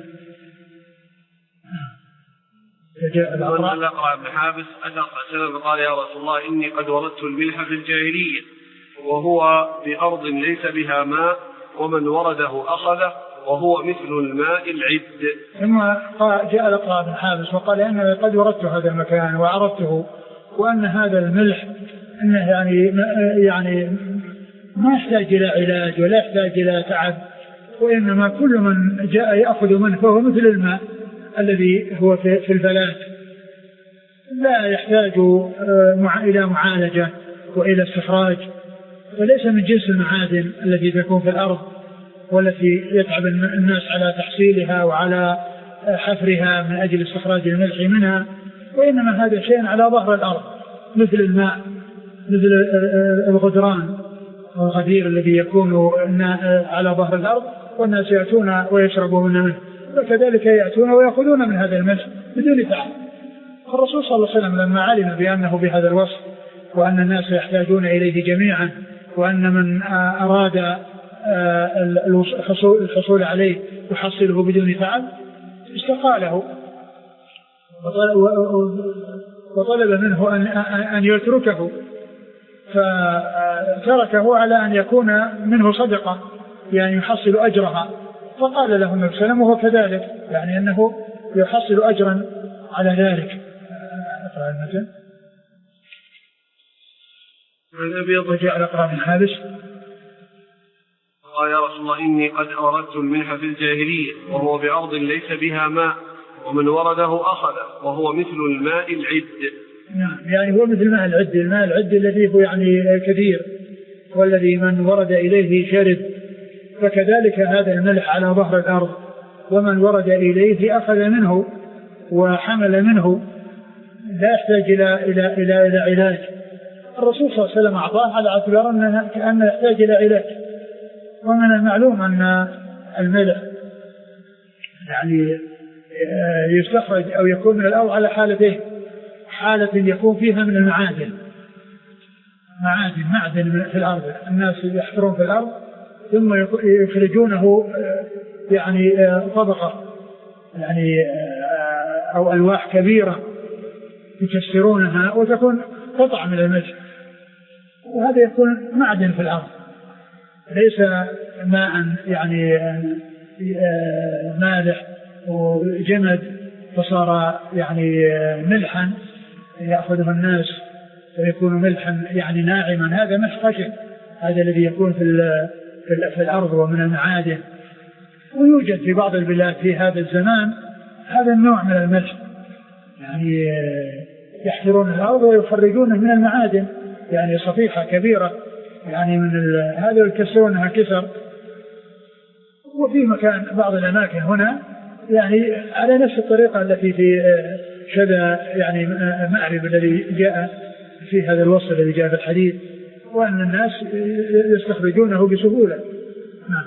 فجاء الأقرع بن حابس أتى صلى الله عليه وسلم فقال: يا رسول الله، إني قد وردت الملح في الجاهلية وهو بأرض ليس بها ماء، ومن ورده أخذه وهو مثل الماء العد. ثم جاء الأقرع بن حابس وقال: أنا قد وردت هذا المكان وعرفته، وأن هذا الملح إنه يعني يعني ما يحتاج إلى علاج ولا يحتاج إلى تعب، وإنما كل من جاء يأخذ منه فهو مثل الماء الذي هو في الفلاة، لا يحتاج إلى معالجة وإلى استخراج، وليس من جنس المعادن التي تكون في الأرض والتي يتعب الناس على تحصيلها وعلى حفرها من أجل استخراج الملح منها، وإنما هذا شيء على ظهر الأرض مثل الماء، مثل الغدران والغدير الذي يكون على ظهر الأرض والناس يأتون ويشربون منه، وكذلك يأتون ويأخذون من هذا الملح بدون تعب. الرسول صلى الله عليه وسلم لما علم بأنه بهذا الوصف وأن الناس يحتاجون إليه جميعا، وأن من أراد الحصول عليه يحصله بدون تعب استقاله وطلب منه أن يتركه، فتركه على أن يكون منه صدقة يعني يحصل أجرها. فقال له النبي صلى الله عليه وسلم وهو كذلك، يعني أنه يحصل أجرا على ذلك. أقرأ المثل. وجاء الأقرأ بن حابس قال يا رسول الله إني قد أردت الملح في الجاهلية وهو بأرض ليس بها ماء ومن ورده أخذه وهو مثل الماء العد. نعم، يعني هو مثل ماء العد، الماء العد الذي هو يعني كثير والذي من ورد إليه شرب، فكذلك هذا الملح على ظهر الأرض ومن ورد إليه أخذ منه وحمل منه، لا يحتاج إلى إلى إلى إلى علاج. الرسول صلى الله عليه وسلم أعطاه على اعتبار أنه كأنه يحتاج إلى علاج. ومن المعلوم أن الملح يعني يستخرج أو يكون من الأرض على حالتين، حالة يكون فيها من المعادن، معادن معدن في الأرض، الناس يحفرون في الأرض ثم يخرجونه يعني طبقة يعني أو ألواح كبيرة يكسرونها وتكون قطعة من الملح، وهذا يكون معدن في الأرض ليس ماء يعني مالح وجمد فصار يعني ملحا يأخذه الناس ويكون ملحا يعني ناعما. هذا ملح خشن، هذا الذي يكون في, في الأرض ومن المعادن. ويوجد في بعض البلاد في هذا الزمان هذا النوع من الملح، يعني يحفرون الأرض ويخرجونه من المعادن، يعني صفيحة كبيرة يعني من هذا يكسرونها كسر. وفي مكان بعض الأماكن هنا يعني على نفس الطريقة التي في شذا يعني مأرب الذي جاء في هذا الوصف الذي جاء في الحديث، وأن الناس يستخرجونه بسهولة. نعم.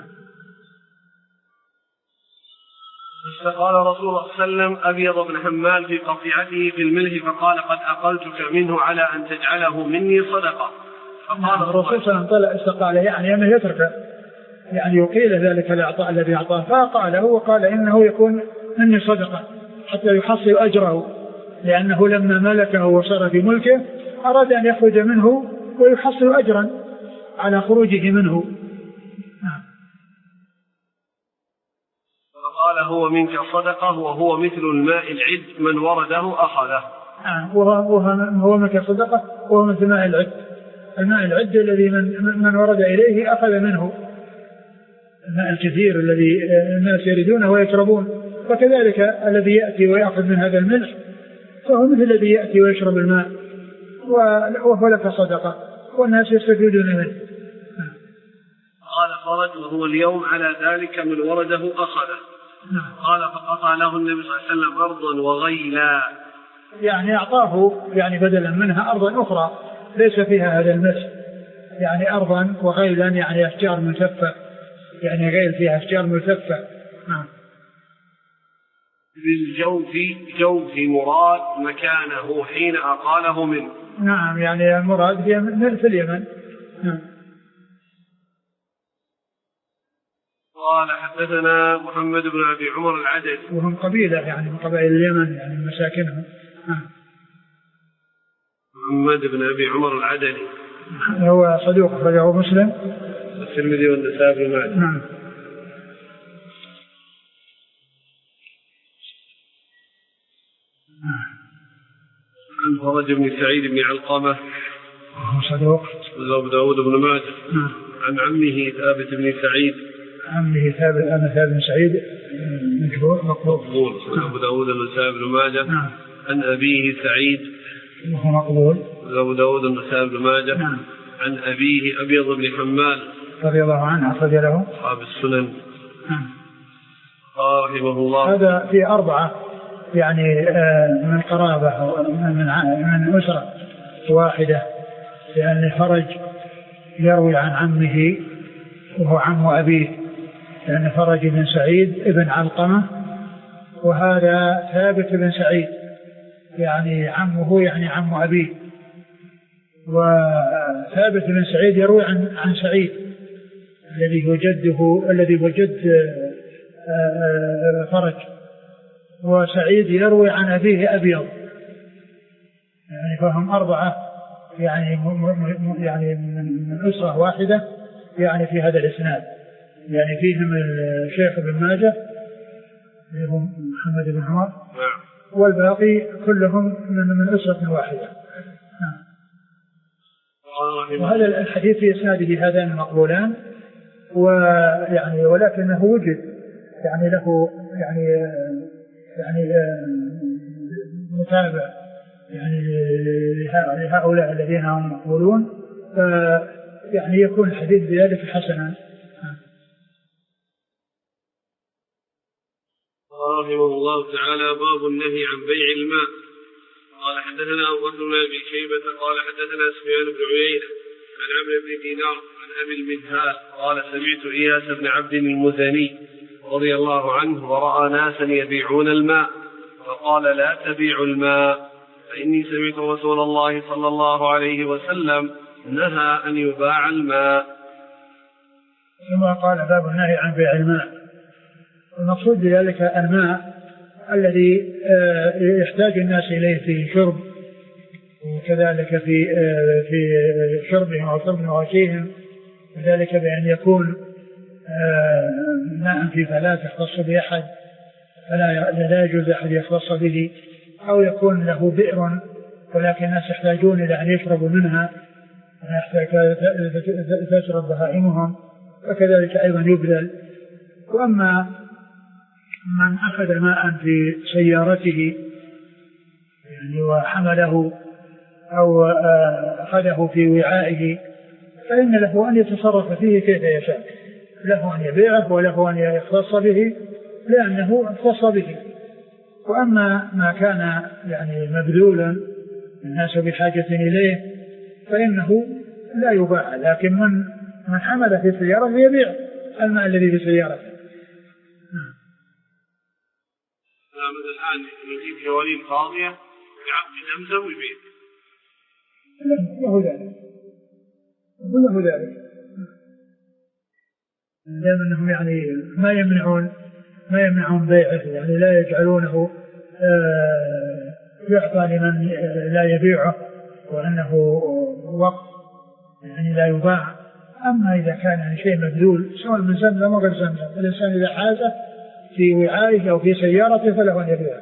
فقال رسول الله صلى الله عليه وسلم أبيض بن حمال في قطيعته في الملح فقال قد أقلتك منه على أن تجعله مني صدقة. فقال الرسول صلى الله عليه وسلم استقال يعني أنه يترك يعني يقيل ذلك الإعطاء الذي أعطاه، فقاله وقال إنه يكون مني صدقة حتى يحصل أجره، لأنه لما ملكه وصار في ملكه أراد أن يخرج منه ويحصل أجرا على خروجه منه. قال هو منك صدقة وهو مثل الماء العد من ورده أخذه. وهو منك صدقة وهو مثل الماء العد، الماء العد الذي من, من ورد إليه أخذ منه، الماء الكثير الذي الناس يريدونه ويشربون. فكذلك الذي يأتي ويأخذ من هذا الملح فهو مثل الذي يأتي ويشرب الماء وهو لك صدقة والناس يستفيدون منه. قال خرج وهو اليوم على ذلك من ورده أخذه. قال فقطع له النبي صلى الله عليه وسلم أرضا وغيلا، يعني أعطاه يعني بدلا منها أرضا أخرى ليس فيها هذا الملح، يعني أرضا وغيلا يعني أشجار ملتفة، يعني غيل فيها أشجار ملتفة. نعم. بالجوف جوف مراد مكانه حين أقاله منه. نعم، يعني المراد هي في اليمن. نعم. قال حدثنا محمد بن أبي عمر العدد وهم قبيلة يعني من قبائل اليمن يعني مساكنهم. نعم. محمد بن أبي عمر العدد هو صدوق أخرجه مسلم الترمذي والنسائي بن ماجه. نعم. عن فرج بن سعيد بن علقمة صدوق أبو داود بن ماجه. نعم. عن عمه ثابت بن سعيد عمه ثابت أنا ثابت بن سعيد مجبور مقبول أبو داود النسائي بن ماجه. نعم. عن أبيه سعيد وهو مقبول أبو داود النسائي بن ماجه. نعم. عن أبيه أبيض بن حمال رضي الله عنه أخرج له أصحاب السنن. نعم. قال رحمه الله هذا في أربعة يعني من قرابة من من أسرة واحدة، لأن فرج يروي عن عمه وهو عم أبيه، لأن فرج بن سعيد ابن علقمة، وهذا ثابت بن سعيد يعني عمه يعني عم أبيه، وثابت بن سعيد يروي عن عن سعيد الذي هو جده الذي هو جد فرج، وسعيد يروي عن أبيه أبيض، يعني فهم أربعة يعني يعني من أسرة واحدة يعني في هذا الإسناد، يعني فيهم الشيخ ابن ماجه محمد بن عمر، والباقي كلهم من من أسرة واحدة. وهذا الحديث في إسناده هذان المقبولان، ويعني ولكنه وجد يعني له يعني يعني متابع يعني لهؤلاء الذين هم مقبولون، يعني يكون الحديث بذلك حسنا. رحمه الله تعالى باب النهي عن بيع الماء. قال حدثنا أبو بكر بن أبي شيبة قال حدثنا سفيان بن عيينة عن عمرو بن دينار عن أبي المنهال قال سمعت إياس بن عبد المزني رضي الله عنه ورأى ناسا يبيعون الماء فقال لا تبيعوا الماء فإني سمعت رسول الله صلى الله عليه وسلم نهى أن يباع الماء. ثم قال باب النهي عن بيع الماء. المقصود بذلك الماء الذي يحتاج الناس إليه في شرب، وكذلك في في شربهم أو شرب مواشيهم، وذلك بأن يكون ماء في فلاة يختص به أحد فلا لا يجوز أحد يختص به، أو يكون له بئر ولكن الناس يحتاجون إلى أن يشربوا منها تشرب بهائمهم، وكذلك أيضا يبذل. وأما من أخذ ماء في سيارته يعني وحمله أو أخذه في وعائه فإن له أن يتصرف فيه كيف يشاء، له أن يبيعه وله أن يختص به لأنه اختص به. وأما ما كان يعني مبذولا الناس بحاجة إليه فإنه لا يباع، لكن من من حمل في سيارته يبيع الماء الذي في سيارته. من الآن يجيب جوالين فاضية بعقد زمزم ويبيع. له ذلك له ذلك دائما أنهم يعني ما يمنعون ما يمنعون بيعه، يعني لا يجعلونه يعطى لمن لا يبيعه وأنه وقت يعني لا يباع. أما إذا كان يعني شيء مبذول سواء من زمزم أو غير زمزم، الإنسان إذا حاجه في وعائه أو في سيارته فله أن يبيع.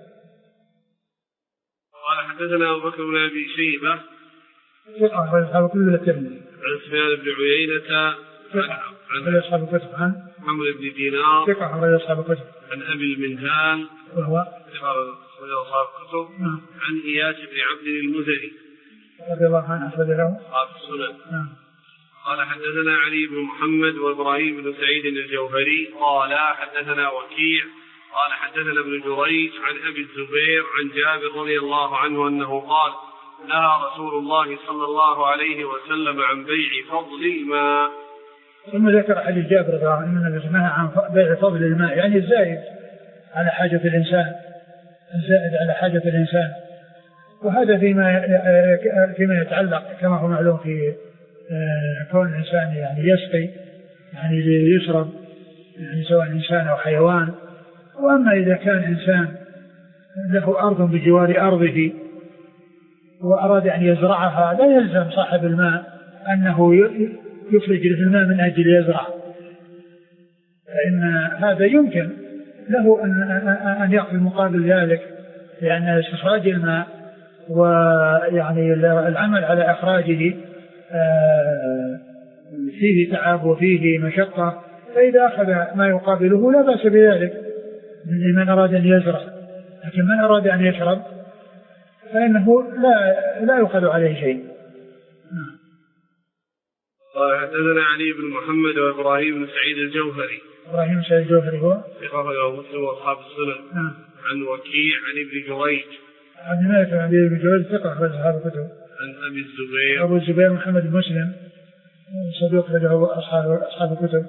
قال حدثنا أبو بكر بن أبي شيبة ثقة أصحاب كل الترمذي عن سفيان بن عيينة عن أصحاب الكتب عن محمد بن دينار ثقة عن أصحاب الكتب عن أبي المنهال وهو ثقة عن أصحاب الكتب عن إياس بن عبد المزني رضي الله عنه أخرج له أصحاب السنن. نعم. قال حدثنا علي بن محمد وإبراهيم بن سعيد الجوهري قال حدثنا وكيع قال حدثنا ابن جريج عن أبي الزبير عن جابر رضي الله عنه أنه قال نهى رسول الله صلى الله عليه وسلم عن بيع فضل الماء. ثم ذكر حديث جابر رضي الله عنه أنه نهى عن بيع فضل الماء، يعني الزائد على حاجة الإنسان، الزائد على حاجة الإنسان. وهذا فيما فيما يتعلق كما هو معلوم في كون الإنسان يعني يسقي يعني ليشرب يعني سواء إنسان أو حيوان. وأما إذا كان إنسان له أرض بجوار أرضه وأراد أن يزرعها لا يلزم صاحب الماء أنه يخرج له الماء من أجل يزرع، فإن هذا يمكن له أن يأخذ مقابل ذلك، لأن استخراج الماء ويعني العمل على إخراجه فيه تعب وفيه مشقة، فإذا أخذ ما يقابله لا بأس بذلك لمن أراد أن يزرع. لكن من أراد أن يشرب فإنه لا لا يؤخذ عليه شيء. قال حدثنا علي بن محمد وإبراهيم بن سعيد الجوهري. إبراهيم سعيد الجوهري هو أخرجه مسلم وأصحاب السنن. نعم. عن وكيع عن ابن جريج. عبد الملك بن أبي بن جريج ثقة أخرج أصحاب الكتب. عن أبي الزبير. أبو الزبير محمد بن مسلم صدوق له أصحاب أصحاب الكتب.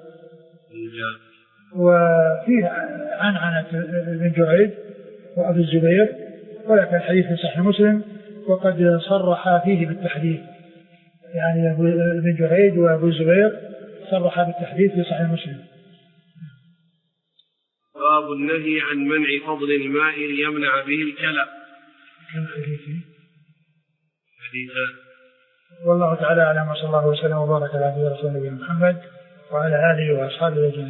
وفيه عنعنة ابن جريج وأبو الزبير، ولكن الحديث في صحيح مسلم وقد صرح فيه بالتحديث، يعني ابن جريج وأبو الزبير صرح بالتحديث في صحيح مسلم. باب النهي عن منع فضل الماء ليمنع به الكلى. كم حديثي؟ حديثان. والله تعالى أعلم، وصلى الله وسلم وبارك على رسول الله محمد وعلى آله وأصحابه أجمعين.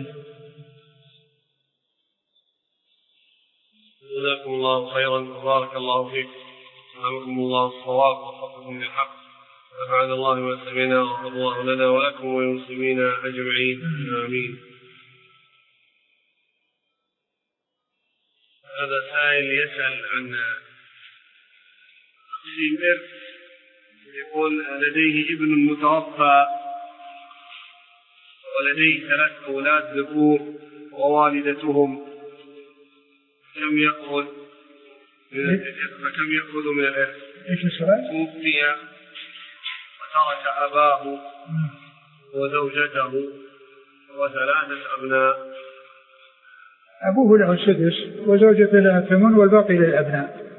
جزاكم الله خيرا وبارك الله فيكم، سلمكم الله الصواب ووفقكم للحق، ونفعنا الله ما سمعنا وغفر الله لنا ولكم وللمسلمين أجمعين، آمين. هذا سائل يسأل عن تقسيم إرث، يقول لديه ابن متوفى ولديه ثلاث أولاد ذكور ووالدتهم، كم يأخذ من الإرث؟ فكم يأخذ من الإرث؟ إيش السؤال؟ توفي وترك أباه وزوجته وثلاثة أبناء. أبوه له السدس وزوجته لها الثمن والباقي للأبناء.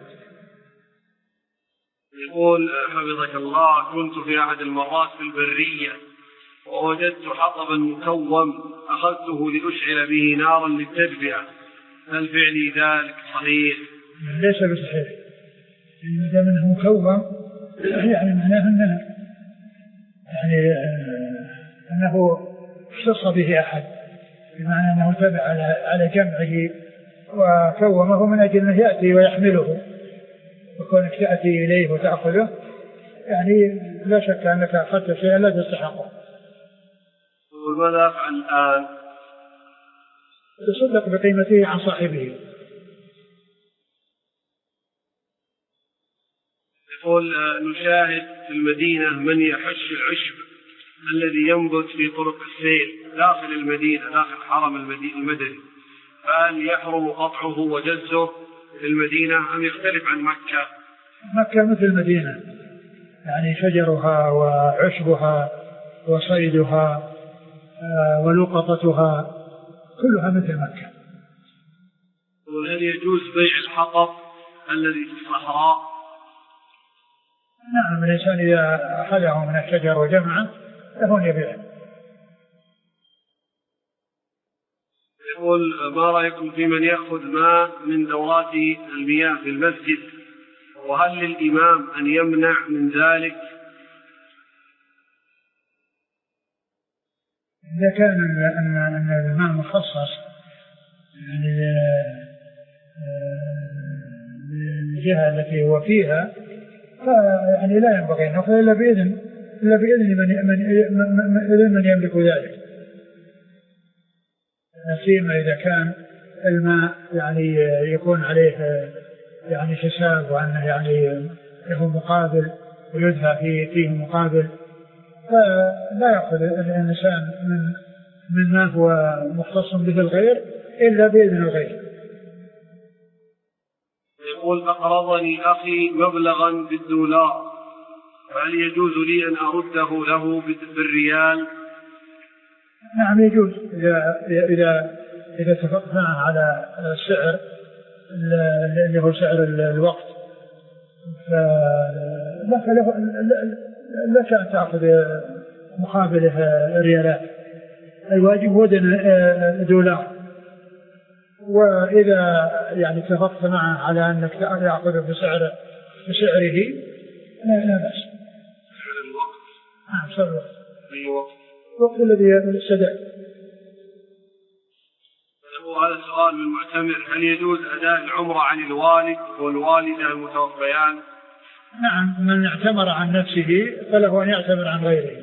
يقول حفظك الله، كنت في أحد المرات في البرية ووجدت حطبا مكوم أخذته لأشعل به نارا للتدفئة، هل فعلي ذلك صحيح؟ ليس بصحيح، إذا منه مكوم يعني معناه أنه يعني أنه اختص به أحد، بمعنى أنه تبع على جمعه وكومه من أجل أنه يأتي ويحمله، وكونك تأتي إليه وتأخذه يعني لا شك أنك أخذت شيئا لا تستحقه. وماذا أفعل الآن؟ تصدق بقيمته عن صاحبه. يقول نشاهد في المدينة من يحش العشب الذي ينبت في طرق السير داخل المدينة داخل حرم المدني، فهل يحرم قطعه وجزه في المدينة أم يختلف عن مكة؟ مكة مثل المدينة، يعني شجرها وعشبها وصيدها ولقطتها كلها مثل مكة. وهل يجوز بيع الحطب الذي في الصحراء؟ نعم، الإنسان إذا أخذه من الشجر وجمعه له يبيعه. يقول ما رأيكم في من يأخذ ماء من دورات المياه في المسجد، وهل للإمام أن يمنع من ذلك؟ إذا كان أن الماء مخصص يعني للجهة التي هو فيها، يعني لا ينبغي أن يأخذ إلا بإذن إلا بإذن من من من يملك ذلك، سيما إذا كان الماء يعني يكون عليه يعني حساب وأنه يعني له مقابل ويدفع فيه فيه مقابل، فلا يأخذ الإنسان من من ما هو مختص به الغير إلا بإذن الغير. يقول أقرضني أخي مبلغا بالدولار، فهل يجوز لي أن أرده له بالريال؟ نعم يجوز، إذا إذا إذا اتفقنا على السعر اللي هو سعر الوقت، فلك لك أن تأخذ مقابله ريالات، الواجب هو دولار، وإذا يعني اتفقت معه على أنك تأخذه بسعر بسعره لا بأس. سعر الوقت؟ نعم سعر الوقت. أي وقت؟ الوقت الذي سدى. هذا سؤال من المعتمر، هل يجوز أداء العمرة عن الوالد والوالدة المتوفيان؟ نعم، من اعتمر عن نفسه فله أن يعتمر عن غيره.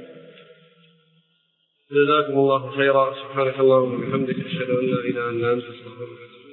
جزاكم الله خيرا، سبحانك اللهم وبحمدك أشهد أن لا إله إلا أنت أستغفرك.